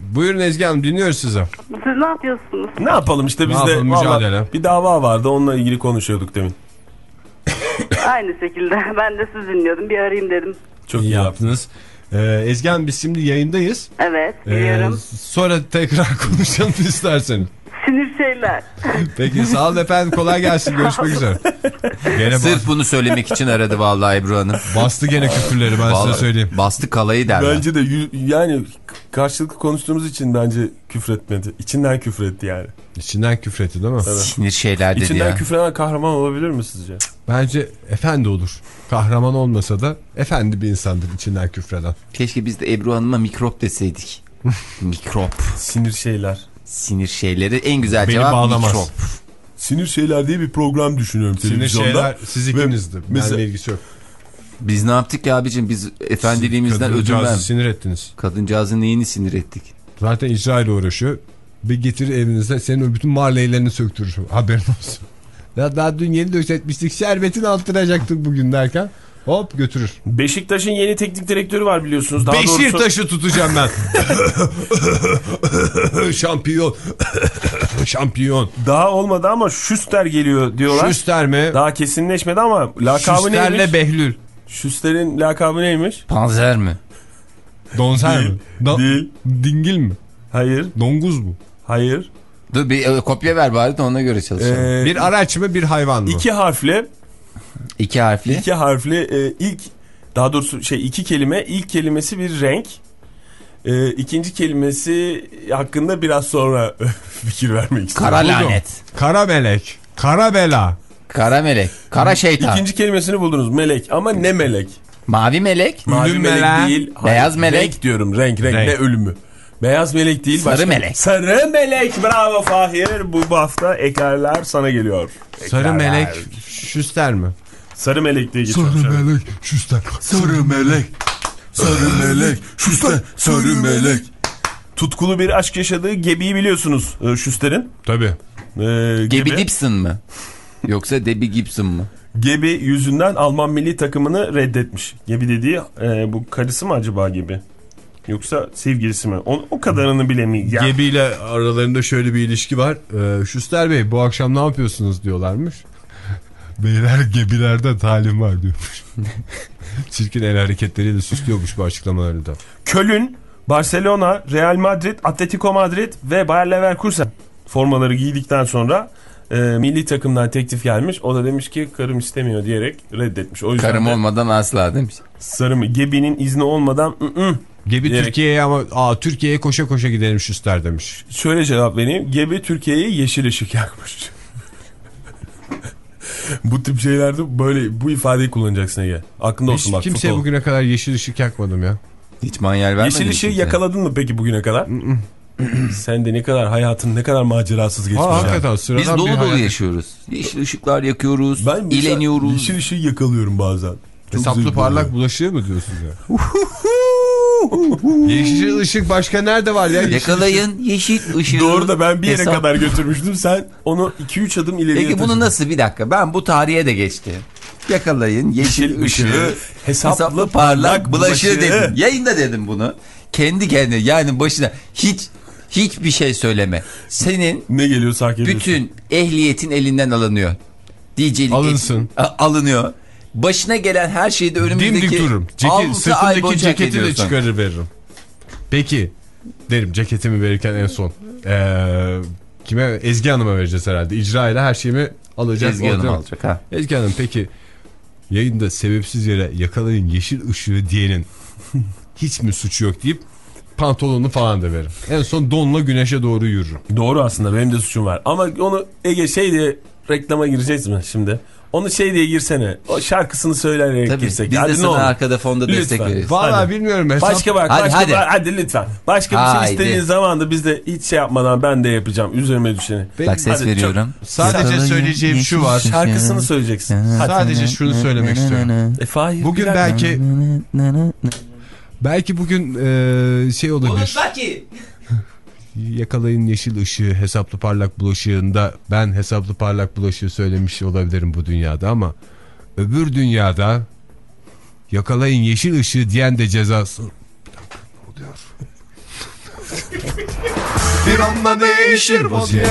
Buyurun Ezgi Hanım, dinliyoruz sizi. Siz ne yapıyorsunuz? Ne yapalım işte biz Ne de yapalım, mücadele. vallahi bir dava vardı, onunla ilgili konuşuyorduk demin. Aynı şekilde. Ben de sizi dinliyordum. Bir arayayım dedim. Çok İyi iyi yaptınız. Ee, Ezgi Hanım, biz şimdi yayındayız. Evet, Ee, biliyorum. sonra tekrar konuşalım isterseniz. Sinir şeyler. Peki, sağ olun efendim, kolay gelsin, görüşmek üzere. Gene Sırf bas- bunu söylemek için aradı vallahi Ebru Hanım. bastı gene küfürleri, ben Vallahi size söyleyeyim. Bastı kalayı derler. Bence de y- yani karşılıklı konuştuğumuz için bence küfretmedi. İçinden küfretti yani. İçinden küfretti değil mi? Sinir şeyler dedi İçinden ya. küfreden kahraman olabilir mi sizce? Bence efendi olur. Kahraman olmasa da efendi bir insandır içinden küfreden. Keşke biz de Ebru Hanım'a mikrop deseydik. Mikrop. Sinir şeyler. Sinir şeyleri en güzel Beni cevap bağlamaz. mikrop. Sinir şeyler diye bir program düşünüyorum Sinir televizyonda. şeyler siz ikinizdi. mesela- Benimle ilgisi yok. Biz ne yaptık ya abicim? Biz efendiliğimizden ödün Kadıncağızı ver. sinir ettiniz. Kadıncağızın neyini sinir ettik? Zaten icra ile uğraşıyor. Bir getirir evinizde, senin o bütün marleylerini söktürür. Haberin olsun. Ya daha dün yeni döşetmiştik, şerbetini alttıracaktık bugün derken hop götürür. Beşiktaş'ın yeni teknik direktörü var biliyorsunuz. Daha doğrusu... Beşiktaş'ı tutacağım ben. Şampiyon. Şampiyon. Daha olmadı ama Schuster geliyor diyorlar. Şüster mi? Daha kesinleşmedi ama lakabı neymiş? Şüsterle Behlül. Schuster'in lakabı neymiş? Panzer mi? Donser Değil, mi? Da- değil. Dingil mi? Hayır. Donguz mu? Hayır. Dur bir e, kopya ver bari de ona göre çalışalım. Ee, Bir araç mı, bir hayvan mı? iki harfli. İki harfli. İki harfli e, ilk daha doğrusu şey iki kelime. İlk kelimesi bir renk. E, ikinci kelimesi hakkında biraz sonra fikir vermek istiyorum. Kara Buldum. lanet. Kara melek. Kara bela. Kara melek. Kara şeytan. İkinci kelimesini buldunuz. Melek ama ne melek? Mavi melek. Mavi Ölüm melek melek. değil. Beyaz Hayır, melek. Renk diyorum. Renk, renk. Renk. Ne ölümü. Beyaz melek değil. Sarı başka- melek. Sarı melek. Bravo Fahir. Bu, bu hafta eklerler sana geliyor. Sarı Eklerler. melek. Şüster mi? Sarı melek diye geçiyor. melek. Şüster. Sarı melek, sarı melek, şusta sarı melek. Tutkulu bir aşk yaşadığı Gebi'yi biliyorsunuz e, Schuster'in. Tabii. E, Gebi Gibson mı? Yoksa Debbie Gibson mı? Gebi yüzünden Alman milli takımını reddetmiş. Gebi dediği e, bu karısı mı acaba Gebi? Yoksa sevgilisi mi? O, o kadarını bilemeyeceğim. Gebi ile aralarında şöyle bir ilişki var. Ee, Şüster Bey, bu akşam ne yapıyorsunuz diyorlarmış. Beyler gebilerde talim var diyormuş. Çirkin el hareketleriyle süslüyormuş bu açıklamaları da. Köln, Barcelona, Real Madrid, Atletico Madrid ve Bayer Leverkusen formaları giydikten sonra e, milli takımdan teklif gelmiş. O da demiş ki karım istemiyor diyerek reddetmiş. O yüzden Karım de olmadan asla demiş. sarı mı? Gebi'nin izni olmadan ı -ı. Gebi Diyerek- Türkiye'ye ama aa, Türkiye'ye koşa koşa gidelim Şüster demiş. Şöyle cevap vereyim. Gebi Türkiye'ye yeşil ışık yakmış. Bu tip şeylerde böyle bu ifadeyi kullanacaksın Ege. Aklında olsun Hiç bak. kimseye futbol. bugüne kadar yeşil ışık yakmadım ya. Hiç manyel vermedin. Yeşil ışığı kimseye. yakaladın mı peki bugüne kadar? Sen de ne kadar hayatın ne kadar macerasız geçmiş. Aa, ya. hakikaten sıradan Biz dolu bir dolu hayat. yaşıyoruz. Yeşil ışıklar yakıyoruz. Ben mesela ileniyoruz. yeşil ışığı yakalıyorum bazen. Çok Hesaplı zevkli parlak oluyor. bulaşığı mı diyorsunuz ya? Yeşil ışık başka nerede var ya? Yeşil Yakalayın yeşil ışığı. Doğru da ben bir yere Hesap- kadar götürmüştüm. Sen onu iki üç adım ileriye Peki bunu taşıdın. nasıl, bir dakika, ben bu tarihe de geçti. Yakalayın yeşil, Yeşil ışığı, ışığı, hesaplı, hesaplı parlak parlak bulaşığı bulaşığı. dedim. Yayında dedim bunu. Kendi kendine, yani başına hiç hiçbir şey söyleme. Senin Ne geliyorsa hak ediyorsun. bütün ehliyetin elinden alınıyor. D J'lik Alınsın. et- a- alınıyor. Başına gelen her şeyde önümüzdeki Dimdik dururum. Ceket, altı ay sırtımdaki boyunca hak ceketi de ediyorsun. çıkarır veririm. Peki derim, ceketimi verirken en son. Ee, kime? Ezgi Hanım'a vereceğiz herhalde. İcra ile her şeyimi alacak. Ezgi Hanım ortaya- alacak ha. Ezgi Hanım, peki yayında sebepsiz yere yakalayın yeşil ışığı diyenin hiç mi suçu yok deyip pantolonu falan da veririm. En son donla güneşe doğru yürürüm. Doğru aslında, benim de suçum var. Ama onu Ege şey diye reklama gireceğiz mi şimdi? Onu şey diye girsene. O şarkısını söyleyerek Tabii. girsek. Biz Hadi de ne sana olur. arkada fonda destek Lütfen. veririz. Vallahi Hadi. bilmiyorum. Hesap... Başka bak, Hadi, başka hadi. hadi. hadi lütfen. Başka bir Haydi. şey istediğin zaman da biz de hiç şey yapmadan ben de yapacağım. Üzerime düşeni. Bak ses Hadi, veriyorum. Sadece Yakalayın söyleyeceğim şu var. yeşil Şarkısını ışığı. söyleyeceksin. Hadi. Sadece şunu söylemek istiyorum. E, Fahir, Bugün bir dakika. belki belki bugün e, şey olabilir. Yakalayın yeşil ışığı, hesaplı parlak bulaşığında ben hesaplı parlak bulaşığı söylemiş olabilirim bu dünyada, ama öbür dünyada yakalayın yeşil ışığı diyen de cezası. Bir dakika, ne oluyor? bir anda değişir vaziyet.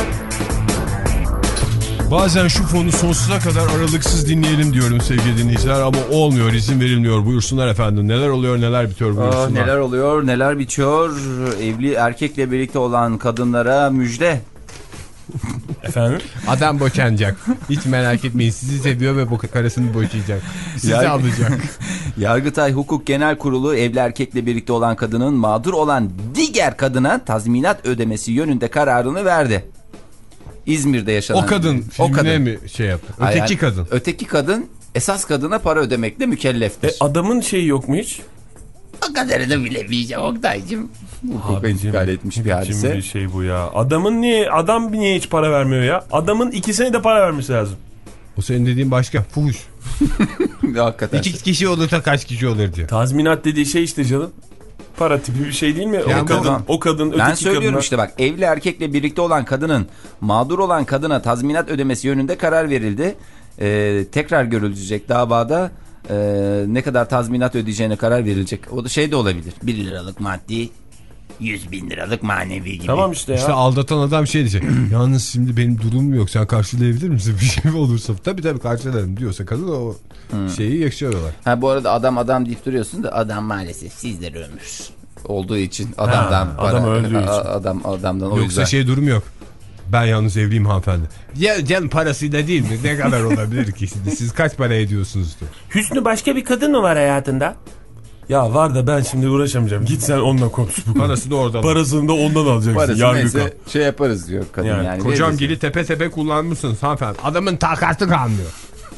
Bazen şu fonu sonsuza kadar aralıksız dinleyelim diyorum sevgili dinleyiciler ama olmuyor, izin verilmiyor. Buyursunlar efendim, neler oluyor neler bitiyor buyursunlar. Aa, neler oluyor neler bitiyor, evli erkekle birlikte olan kadınlara müjde. Efendim? Adam boşanacak. Hiç merak etmeyin, sizi seviyor ve bu karısını boşayacak. Sizi Yarg alacak. Yargıtay Hukuk Genel Kurulu evli erkekle birlikte olan kadının mağdur olan diğer kadına tazminat ödemesi yönünde kararını verdi. İzmir'de yaşanan... O kadın o kadın mi şey yaptı? Öteki Hayır, kadın. Öteki kadın esas kadına para ödemekle mükelleftir. E, adamın şeyi yok mu hiç? O kadarını bilemeyeceğim Oktay'cığım. Hukuka Abicim, intikal etmiş bir hadise. bir şey bu ya. Adamın niye, adam niye hiç para vermiyor ya? Adamın ikisine de para vermesi lazım. O senin dediğin başka. Fuhuş. Hakikaten. İki kişi olursa kaç kişi olur diyor. Tazminat dediği şey işte canım. Para tipi bir şey değil mi? Yani o kadın, tamam. o kadın öteki Ben söylüyorum kadına... işte bak, evli erkekle birlikte olan kadının mağdur olan kadına tazminat ödemesi yönünde karar verildi. Ee, tekrar görülecek davada e, ne kadar tazminat ödeyeceğine karar verilecek. O da şey de olabilir. bir liralık maddi, yüz bin liralık manevi gibi. Tamam işte ya. İşte aldatan adam şey diyecek. Yalnız şimdi benim durumum yok, sen karşılayabilir misin bir şey olursa? Tabii tabii karşılarım diyorsa kadın o hmm. şeyi yaşıyorlar. Ha, bu arada adam adam deyip duruyorsun da adam maalesef sizlere ömür olduğu için adamdan Ha, para, adam öldüğü için. adam adamdan o Yoksa yüzden. şey durum yok. Ben yalnız evliyim hanımefendi. Ya canım parasıyla değil mi? Ne kadar olabilir ki şimdi? Siz kaç para ediyorsunuz diyor. Hüsnü başka bir kadın mı var hayatında? Ya var da ben şimdi uğraşamayacağım. Git sen onunla konuş. Parası da oradan. Parasını da ondan alacaksın. Parası Yargı neyse kal. şey yaparız diyor kadın yani. Yani Kocam veririz. gili tepe tepe kullanmışsınız hanımefendi. Adamın takatı kalmıyor.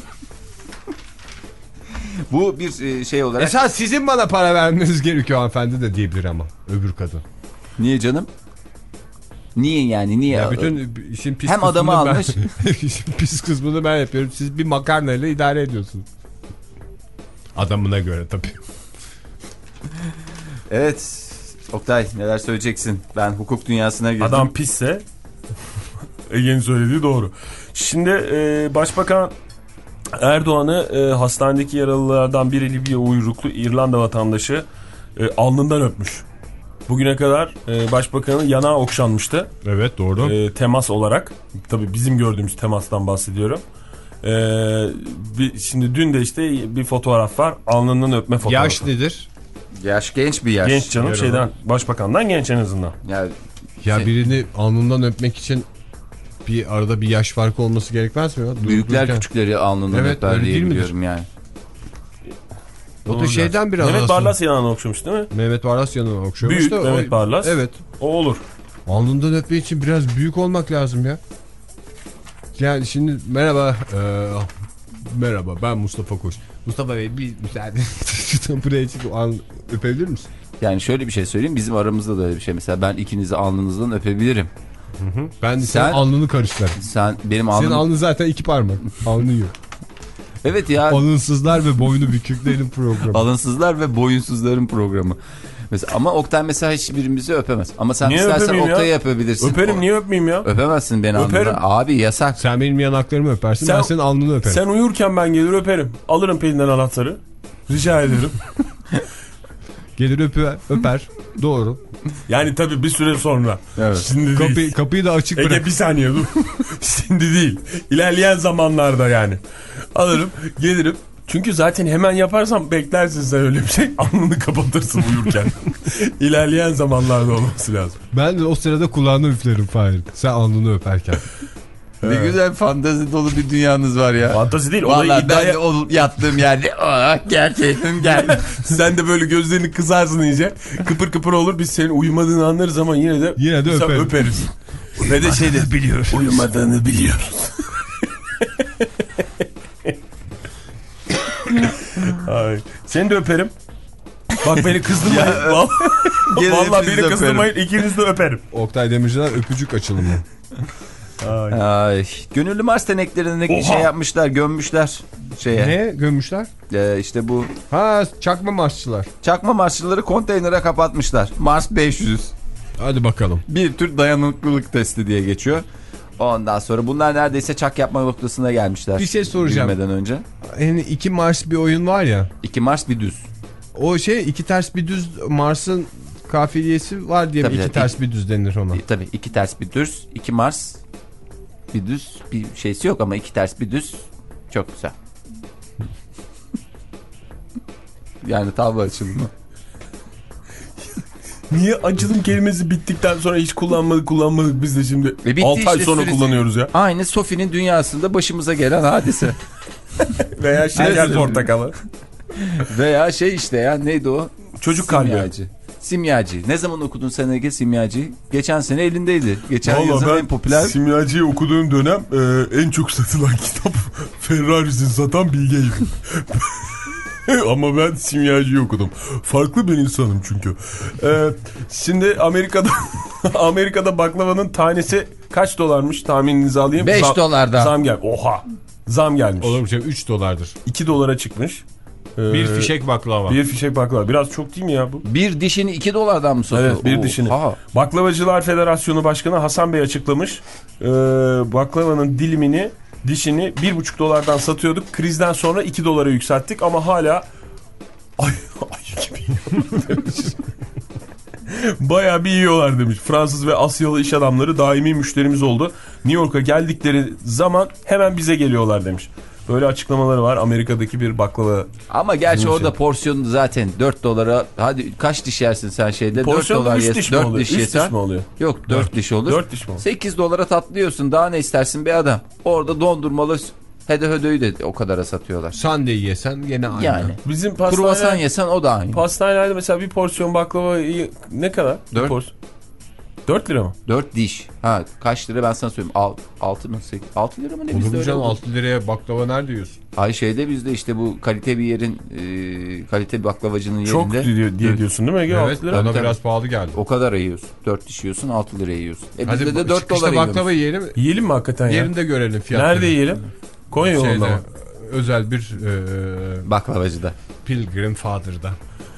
Bu bir şey olarak. Esas sizin bana para vermeniz gerekiyor hanımefendi de diyebilir ama öbür kadın. Niye canım? Niye yani? Niye? Ya bütün işin pis hem adamı ben, almış. işin pis kısmını ben yapıyorum. Siz bir makarnayla idare ediyorsunuz. Adamına göre tabii. Evet. Oktay neler söyleyeceksin? Ben hukuk dünyasına girdim. Adam pisse Ege'nin söylediği doğru. Şimdi e, Başbakan Erdoğan'ı e, hastanedeki yaralılardan biri Libya uyruklu İrlanda vatandaşı e, alnından öpmüş. Bugüne kadar e, Başbakan'ın yanağı okşanmıştı. Evet doğru. E, temas olarak. Tabii bizim gördüğümüz temastan bahsediyorum. E, bir, şimdi dün de işte bir fotoğraf var. Alnından öpme fotoğrafı. Yaş nedir? Yaş genç bir yaş. Genç canım Yaralı. şeyden, Başbakan'dan genç en azından. Ya, Ya şey, birini alnından öpmek için bir arada bir yaş farkı olması gerekmez mi ya? büyükler Dururken. küçükleri alnından Evet, öper öyle diye değil midir? biliyorum yani. O da şeyden biraz Mehmet aslında. Barlas yanağını okşamış değil mi? Mehmet Barlas yanına okşuyormuş Büyük da. Mehmet o, Barlas. Evet. O olur. Alnından öpme için biraz büyük olmak lazım ya. Yani şimdi merhaba. E, merhaba ben Mustafa Koç. Mustafa Bey bir müsaade. Şuradan buraya çıkıp öpebilir misin? Yani şöyle bir şey söyleyeyim. Bizim aramızda da öyle bir şey. Mesela ben ikinizi alnınızdan öpebilirim. Hı hı. Ben de Sen- senin alnını karıştırırım. Sen benim Senin alnım... alnın zaten iki parmak. Alnı yok. Evet ya. Alınsızlar ve boynu büküklerin programı. Alınsızlar ve boyunsuzların programı. Mesela, ama Oktay mesela hiçbirimizi öpemez. Ama sen Niye istersen öpemeyeyim Oktay'ı ya? öpebilirsin. Öperim, niye öpmeyeyim ya? Öpemezsin beni Öperim. alnımda. Abi yasak. Sen benim yanaklarımı öpersin, Sen- ben senin alnını öperim. Sen uyurken ben gelir öperim. Alırım pelinden anahtarı. Rica ederim. Gelir öper, öper. Doğru. Yani tabii bir süre sonra. Evet. Şimdi Kapı, değil. kapıyı da açık Ege bırak. bir saniye dur. Şimdi değil. İlerleyen zamanlarda yani. Alırım, gelirim. Çünkü zaten hemen yaparsam beklersin sen öyle bir şey. Alnını kapatırsın uyurken. İlerleyen zamanlarda olması lazım. Ben de o sırada kulağını üflerim Fahir. Sen alnını öperken. Ne güzel fantezi dolu bir dünyanız var ya. Fantezi değil. Olayı Vallahi iddiaya... ben de o yattığım yerde oh, gerçekten gel. Sen de böyle gözlerini kızarsın iyice. Kıpır kıpır olur. Biz senin uyumadığını anlarız ama yine de, Yine de öperim. öperiz. Ve de şey de biliyoruz. Uyumadığını biliyoruz. Ay. Seni de öperim. Bak beni kızdırmayın. Vallahi, Gene vallahi hepinizi beni öperim. kızdırmayın. İkinizi de öperim. Oktay Demirci'den öpücük açılımı. Ay. Ay, gönüllü Mars teneklerini Oha! şey yapmışlar, gömmüşler şeye. Ne gömmüşler? Ee, işte bu Ha çakma marsçılar. çakma Marsçıları konteynere kapatmışlar. Mars beş yüz. Hadi bakalım. Bir tür dayanıklılık testi diye geçiyor. Ondan sonra bunlar neredeyse çak yapma noktasına gelmişler. Bir şey soracağım. Girmeden önce. Yani iki Mars bir oyun var ya. İki Mars bir düz. O şey iki ters bir düz Mars'ın kafiyesi var diye Tabii, iki tabii. ters bir düz denir ona. E, tabii iki ters bir düz, iki Mars bir düz, bir şeysi yok ama iki ters bir düz çok güzel. Yani tavla açılımı. Niye açılım kelimesi bittikten sonra hiç kullanmadık kullanmadık biz de şimdi E altı ay işte sonra süresi. kullanıyoruz ya. Aynı Sophie'nin dünyasında başımıza gelen hadise. Veya şeker portakalı. Veya şey işte ya neydi o? Çocuk kalbi. Simyacı. Simyacı. Ne zaman okudun sen Ege Simyacı? Geçen sene elindeydi. Geçen Vallahi yazın ben en popüler. Simyacı'yı okuduğum dönem e, en çok satılan kitap Ferraris'in satan Bilge'ydi. Ama ben Simyacı'yı okudum. Farklı bir insanım çünkü. Ee, şimdi Amerika'da Amerika'da baklavanın tanesi kaç dolarmış tahmininizi alayım. beş Zam, dolarda. Zam gel. Oha. Zam gelmiş. Olur mu canım? üç dolardır. iki dolara çıkmış. Ee, Bir fişek baklava. Bir fişek baklava. Biraz çok değil mi ya bu? Bir dişini iki dolardan mı satıyor? Evet, bir Oo, dişini. ha. Baklavacılar Federasyonu Başkanı Hasan Bey açıklamış. Ee, baklavanın dilimini, dişini bir buçuk dolardan satıyorduk. Krizden sonra iki dolara yükselttik ama hala ay, ay gibi demiş. Bayağı bir yiyorlar demiş. Fransız ve Asyalı iş adamları daimi müşterimiz oldu. New York'a geldikleri zaman hemen bize geliyorlar demiş. Böyle açıklamaları var Amerika'daki bir baklava. Ama gerçi Bizim orada şey. porsiyonu zaten dört dolara. Hadi kaç diş yersin sen şeyde? Porsiyonu dört dolar üç yes, diş mi dört oluyor? diş üç yesen. diş mi oluyor? Yok dört diş olur. dört diş mi oluyor? sekiz dolara tatlıyorsun. Daha ne istersin be adam? Orada dondurmalı hede hödöğü de o kadara satıyorlar. Sundae yesen gene aynı. Yani. Bizim Kruvasan pastaneler, yesen o da aynı. pastanelerde mesela bir porsiyon baklava ne kadar? Dört. dört lira mı? dört diş. Ha kaç lira ben sana söyleyeyim. altı mı? altı lira mı ne Olur bizde mu öyle canım? oldu. altı liraya baklava nerede yiyorsun? Ay şeyde bizde işte bu kalite bir yerin e, kalite bir baklavacının Çok yerinde. diyor, diye diyorsun değil mi Ege? Evet, altı lira. ona Tabii. biraz pahalı geldi. O kadar yiyorsun. dört diş yiyorsun, altı liraya yiyorsun. E Hadi bizde de dört çıkışta dolara yiyoruz. baklava yiyelim. Yiyelim mi hakikaten ya? Yerinde görelim fiyatları. Nerede yiyelim? Konya yolunda Şeyde, mı? özel bir e, Baklavacıda. Pilgrim Father'da.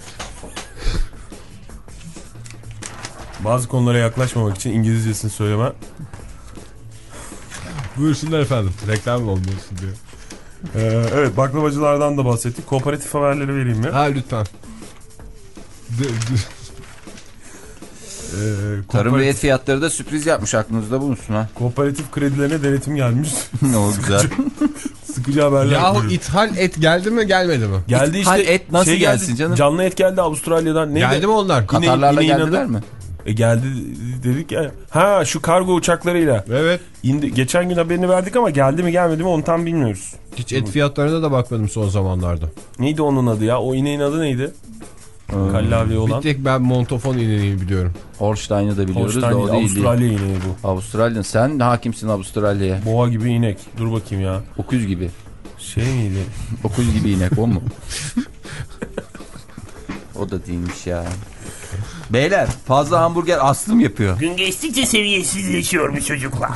Bazı konulara yaklaşmamak için İngilizcesini söyleme. Buyursunlar efendim. Reklam olmuyorsun diyor. Ee, evet baklavacılardan da bahsettik. Kooperatif haberleri vereyim mi? Ha lütfen. D- d- Ee, Tarım ve kooperatif- et fiyatları da sürpriz yapmış aklınızda bulunsun ha. Kooperatif kredilerine denetim gelmiş. Ne o güzel. Sıkıcı haberler. Yahu veriyorum. ithal et geldi mi gelmedi mi? Geldi işte. İthal et nasıl gelsin canım? Canlı et geldi Avustralya'dan. Neydi? Geldi mi onlar? Katarlarla ineğin geldiler adı? mi? E geldi dedik ya. Ha şu kargo uçaklarıyla. Evet. İndi, geçen gün haberini verdik ama geldi mi gelmedi mi onu tam bilmiyoruz. Hiç et fiyatlarına da bakmadım son zamanlarda. Neydi onun adı ya? O ineğin adı neydi? Hmm. Kallavi olan. Bir tek ben montofon ineğini biliyorum. Holstein'ı da biliyoruz Holstein da değil, o değil. Avustralya ineği bu. Avustralya. Sen hakimsin Avustralya'ya. Boğa gibi inek. Dur bakayım ya. Okuz gibi. Şey miydi? Okuz gibi inek o mu? O da değilmiş ya. Beyler fazla hamburger aslım yapıyor. Gün geçtikçe seviyesizleşiyor bu çocuklar.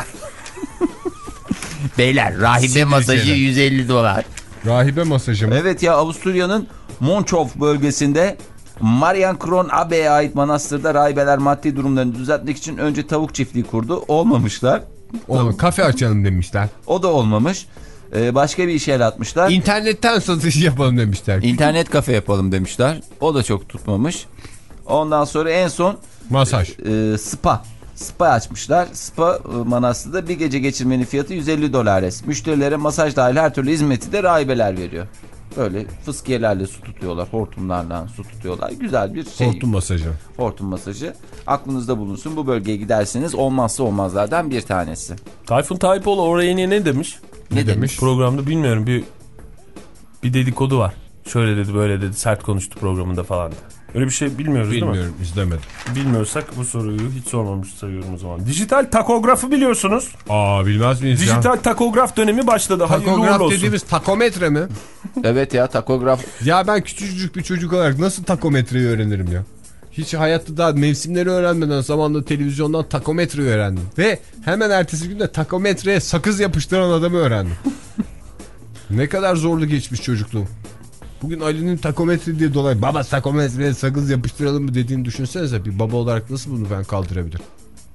Beyler rahibe masajı şeyler. yüz elli dolar. Rahibe masajı mı? Evet ya Avusturya'nın Monchow bölgesinde Marian Kron Abe'ye ait manastırda rahibeler maddi durumlarını düzeltmek için önce tavuk çiftliği kurdu. Olmamışlar. Oğlum kafe açalım demişler. O da olmamış. Ee, başka bir işe el atmışlar. İnternetten satış yapalım demişler. İnternet kafe yapalım demişler. O da çok tutmamış. Ondan sonra en son Masaj. e, spa. Spa açmışlar. Spa e, manastırda bir gece geçirmenin fiyatı yüz elli dolar. Müşterilere masaj dahil her türlü hizmeti de rahibeler veriyor. Böyle fıskiyelerle su tutuyorlar. Hortumlarla su tutuyorlar. Güzel bir şey. Hortum masajı. Hortum masajı. Aklınızda bulunsun. Bu bölgeye giderseniz olmazsa olmazlardan bir tanesi. Tayfun Taypoğlu oraya ne, ne demiş? Ne, Ne demiş? demiş? Programda bilmiyorum bir bir dedikodu var. Şöyle dedi böyle dedi sert konuştu programında falan. Öyle bir şey bilmiyoruz değil mi? Bilmiyorum izlemedim. Bilmiyorsak bu soruyu hiç sormamış sayıyorum o zaman. Dijital takografı biliyorsunuz. Aa bilmez miyiz ya? Dijital takograf dönemi başladı. Hayırlı uğurlu Takograf olsun. dediğimiz takometre mi? Evet ya takograf. Ya ben küçücük bir çocuk olarak nasıl takometreyi öğrenirim ya? Hiç hayatta daha mevsimleri öğrenmeden zamanında televizyondan takometreyi öğrendim. Ve hemen ertesi günde takometreye sakız yapıştıran adamı öğrendim. Ne kadar zorlu geçmiş çocukluğum. Bugün Ali'nin takometre diye dolayı baba takometreye sakız yapıştıralım mı dediğini düşünsenize. Bir baba olarak nasıl bunu ben kaldırabilirim?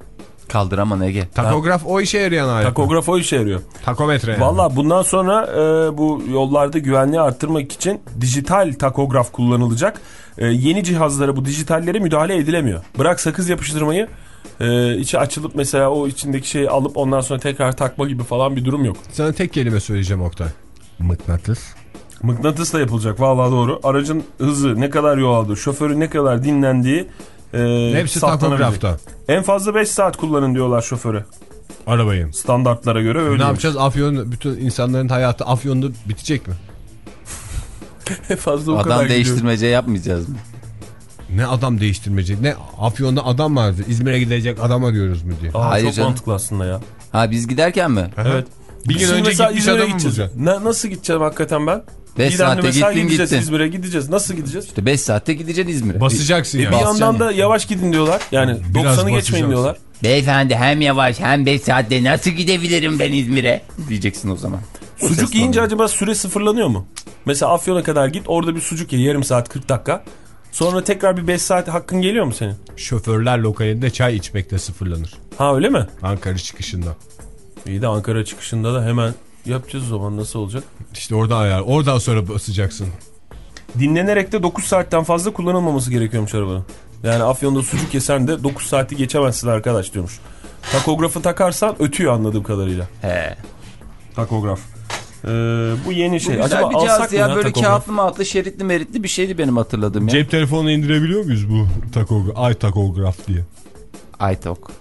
Kaldıraman Ege. Takograf o işe yarayan alet. Takograf o işe yarıyor. Takometre yani. Valla bundan sonra e, bu yollarda güvenliği arttırmak için dijital takograf kullanılacak. E, yeni cihazlara, bu dijitallere müdahale edilemiyor. Bırak sakız yapıştırmayı, e, içi açılıp mesela o içindeki şeyi alıp ondan sonra tekrar takma gibi falan bir durum yok. Sana tek kelime söyleyeceğim Oktay. Mıknatıs. Mıknatısla yapılacak, valla doğru. Aracın hızı ne kadar yol aldığı, şoförün ne kadar dinlendiği e, hepsi takografta. En fazla beş saat kullanın diyorlar şoföre. Arabayı. Standartlara göre öyle. Ne yapacağız? Afyon, bütün insanların hayatı Afyon'da bitecek mi? fazla o Adam kadar değiştirmece gidiyor. yapmayacağız mı? Ne adam değiştirmeyecek? Ne Afyon'da adam vardı. İzmir'e gidecek adam arıyoruz mu diye. Aa, Hayır çok canım. mantıklı aslında ya. Ha biz giderken mi? Evet. Bir gün Şimdi önce mesela gitmiş İzmir'e adamı gideceğiz. bulacaksın. Ne, nasıl gideceğim hakikaten ben? beş İdem'le saatte mesela gittin gideceğiz, gittin. İzmir'e gideceğiz. Nasıl gideceğiz? İşte beş saatte gideceksin İzmir'e. Basacaksın E, yani. bir Basacaksın yandan da ya. yavaş gidin diyorlar. Yani Biraz doksanı geçmeyin basacaksın. diyorlar. Beyefendi hem yavaş hem beş saatte nasıl gidebilirim ben İzmir'e? Diyeceksin o zaman. Sucuk yiyince acaba süre sıfırlanıyor mu? Mesela Afyon'a kadar git, orada bir sucuk ye, yarım saat kırk dakika. Sonra tekrar bir beş saat hakkın geliyor mu senin? Şoförler lokalinde çay içmekte sıfırlanır. Ha öyle mi? Ankara çıkışında. İyi de Ankara çıkışında da hemen yapacağız o zaman, nasıl olacak? İşte orada ayar. Oradan sonra basacaksın. Dinlenerek de dokuz saatten fazla kullanılmaması gerekiyormuş arabanın. Yani Afyon'da sucuk yesen de dokuz saati geçemezsin arkadaş diyormuş. Takografı takarsan ötüyor anladığım kadarıyla. He. Takograf. Ee, bu yeni şey. Bu güzel Acaba bir alsak cihaz mı ya, ya böyle takograf? kağıtlı mağatlı şeritli meritli bir şeydi benim hatırladığım ya. Cep telefonuna indirebiliyor muyuz bu takograf? Ay takograf diye. iTalk.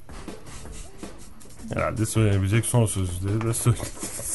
Herhalde söylenebilecek son sözleri de söyle.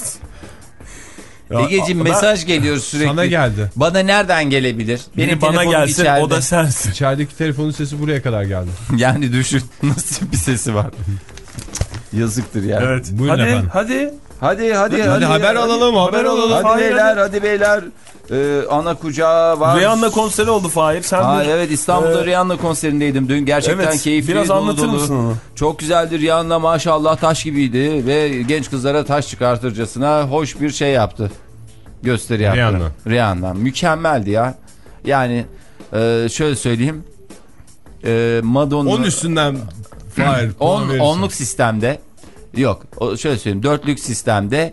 Egeciğim mesaj geliyor sürekli. Sana geldi. Bana nereden gelebilir? Biri bana telefonum gelsin, içeride. o da sensin. İçerideki telefonun sesi buraya kadar geldi. Yani düşün nasıl bir sesi var. Yazıktır ya. Evet. Buyurun hadi, efendim. hadi. Hadi hadi Hadi, haber alalım, haber alalım. Hadi Fahir, beyler hadi beyler. Ee, ana kucağı var. Rihanna konseri oldu Fahir. Sen Ha, de... evet İstanbul'da Ee, Rihanna konserindeydim dün. Gerçekten evet, keyifli. biraz dolu anlatır dolu. mısın onu? Çok güzeldi. Rihanna maşallah taş gibiydi ve genç kızlara taş çıkartırcasına hoş bir şey yaptı. Gösteri yaptı. Rihanna. Rihanna. Mükemmeldi ya. Yani e, şöyle söyleyeyim. E, Madonna. Onun üstünden Fahir. On, onluk sistemde yok. O, şöyle söyleyeyim. Dörtlük sistemde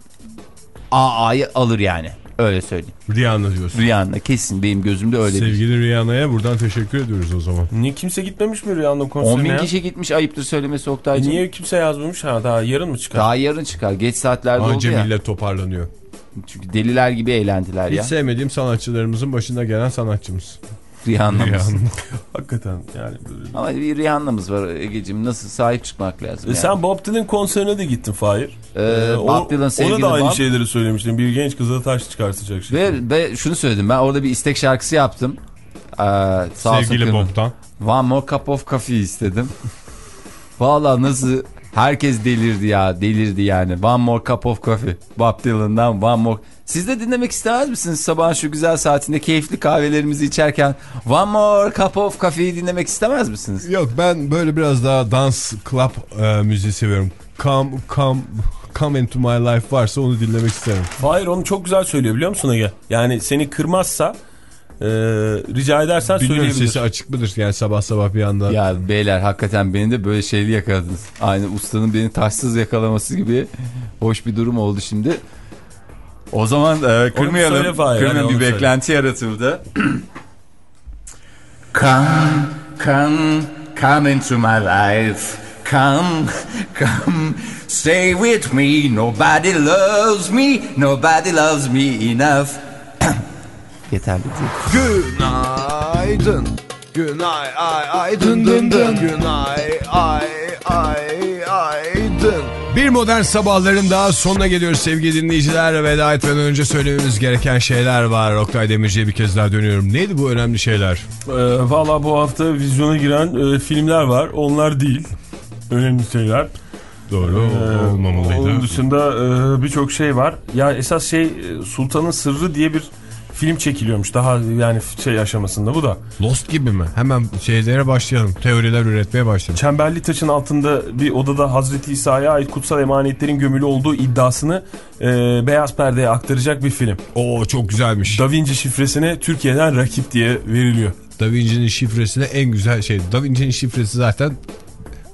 A A'yı alır yani. Öyle söyleyeyim. Rihanna diyorsun. Rihanna kesin benim gözümde öyle. Sevgili Rihanna'ya buradan teşekkür ediyoruz o zaman. Niye kimse gitmemiş mi Rihanna konserine? on bin ya? kişi gitmiş, ayıptır söylemesi E Oktay'cığım. niye kimse yazmamış? Ha, daha yarın mı çıkar? Daha yarın çıkar. Geç saatlerde oldu Anca ya. millet toparlanıyor. Çünkü deliler gibi eğlendiler Hiç ya. sevmediğim sanatçılarımızın başına gelen sanatçımız. Rihanna'mız. Hakikaten yani. Ama bir Rihanna'mız var Ege'ciğim. Nasıl sahip çıkmak lazım E yani. sen Bob Dylan konserine de gittin Fahir. Ee, Ee, Bob Dylan sevgili Ona da aynı Bob. şeyleri söylemiştin. Bir genç kıza taş çıkartacak şey. Ve, ve şunu söyledim, ben orada bir istek şarkısı yaptım. Ee, sağ olsun Sevgili kırmızı. Bob'tan. One more cup of coffee istedim. Vallahi nasıl herkes delirdi ya, delirdi yani. One more cup of coffee. Bob Dylan'dan one more. Siz de dinlemek istemez misiniz sabahın şu güzel saatinde keyifli kahvelerimizi içerken one more cup of coffee'yi dinlemek istemez misiniz? Yok, ben böyle biraz daha dans club e, müziği seviyorum. Come come come into my life varsa onu dinlemek isterim. Fahir onu çok güzel söylüyor biliyor musun Ege? Yani seni kırmazsa e, rica edersen Bilmiyorum, söyleyebilir. sesi açık mıdır yani sabah sabah bir anda. Ya beyler hakikaten beni de böyle şeyli yakaladınız. Aynı ustanın beni taşsız yakalaması gibi hoş bir durum oldu şimdi. O zaman e, kırmayalım. söyle Fahir, Kırmayalım, hadi bir onu beklenti yaratıldı. Come, come, come into my life. Come, come, stay with me. Nobody loves me, nobody loves me enough. Yeterli değil. Günaydın. Günay ay ay dın dın dın. Günay ay ay ay dın. Bir modern sabahların daha sonuna geliyoruz sevgili dinleyiciler. Veda etmeden önce söylememiz gereken şeyler var. Oktay Demirci'ye bir kez daha dönüyorum. Neydi bu önemli şeyler? E, Valla bu hafta vizyona giren e, filmler var. Onlar değil. Önemli şeyler. Doğru Ee, olmamalıydı. Onun dışında e, birçok şey var. Ya esas şey e, Sultanın Sırrı diye bir film çekiliyormuş. Daha yani şey aşamasında bu da. Lost gibi mi? Hemen şeylere başlayalım. Teoriler üretmeye başlayalım. Çemberli taşın altında bir odada Hazreti İsa'ya ait kutsal emanetlerin gömülü olduğu iddiasını e, beyaz perdeye aktaracak bir film. Oo, çok güzelmiş. Da Vinci şifresine Türkiye'den rakip diye veriliyor. Da Vinci'nin şifresine en güzel şey. Da Vinci'nin şifresi zaten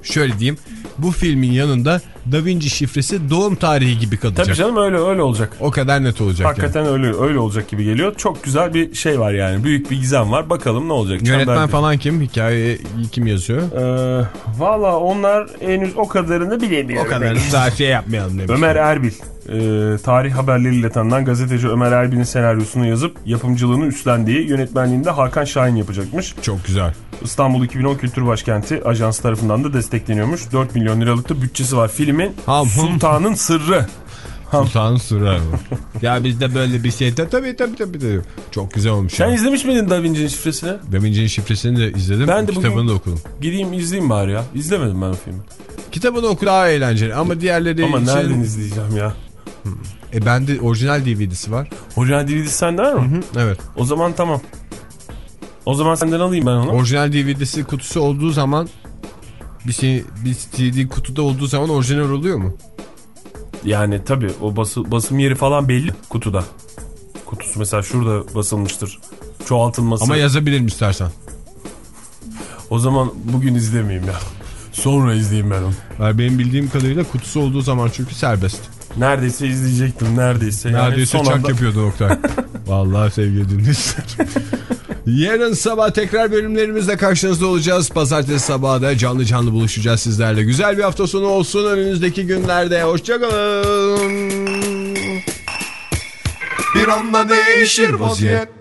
şöyle diyeyim. Bu filmin yanında Da Vinci şifresi doğum tarihi gibi kalacak. Tabii canım öyle öyle olacak. O kadar net olacak. Hakikaten yani. öyle öyle olacak gibi geliyor. Çok güzel bir şey var yani. Büyük bir gizem var. Bakalım ne olacak. Yönetmen Çember falan kim? Hikayeyi kim yazıyor? Ee, Valla onlar henüz o kadarını bilemiyorum. O kadarını daha şey yapmayalım demiş. Ömer Erbil. E, tarih haberleriyle tanınan gazeteci Ömer Erbil'in senaryosunu yazıp yapımcılığını üstlendiği, yönetmenliğinde Hakan Şahin yapacakmış. Çok güzel. İstanbul iki bin on Kültür Başkenti Ajansı tarafından da destekleniyormuş. dört milyon liralık da bütçesi var filmin. Ham, Sultanın Sırrı. Sultanın Sırrı. Ya bizde böyle bir şey de tabii tabii tabii. tabii. Çok güzel olmuş. Sen yani. izlemiş miydin Da Vinci'nin şifresini? Da Vinci'nin şifresini de izledim. Ben de kitabını bugün da okudum. Gideyim izleyeyim bari ya. İzlemedim ben o filmi. Kitabını oku daha eğlenceli ama diğerleri Ama için... nereden izleyeceğim ya? E bende orijinal D V D'si var. Orijinal D V D'si sende var mı? Hı hı, evet. O zaman tamam. O zaman senden alayım ben onu. Orijinal D V D'si kutusu olduğu zaman bir şey bir C D kutuda olduğu zaman orijinal oluyor mu? Yani tabii o bası, basım yeri falan belli kutuda. Kutusu mesela şurada basılmıştır. Çoğaltılması. Ama yazabilirim istersen. O zaman bugün izlemeyeyim ya. Sonra izleyeyim ben onu. Yani benim bildiğim kadarıyla kutusu olduğu zaman çünkü serbest. Neredeyse izleyecektim neredeyse. Yani Neredeyse çak anda... yapıyordu Oktay. Vallahi sevgili dinleyiciler. Yarın sabah tekrar bölümlerimizle karşınızda olacağız. Pazartesi sabahı da canlı canlı buluşacağız sizlerle. Güzel bir hafta sonu olsun önünüzdeki günlerde. Hoşçakalın. Bir anda değişir vaziyet.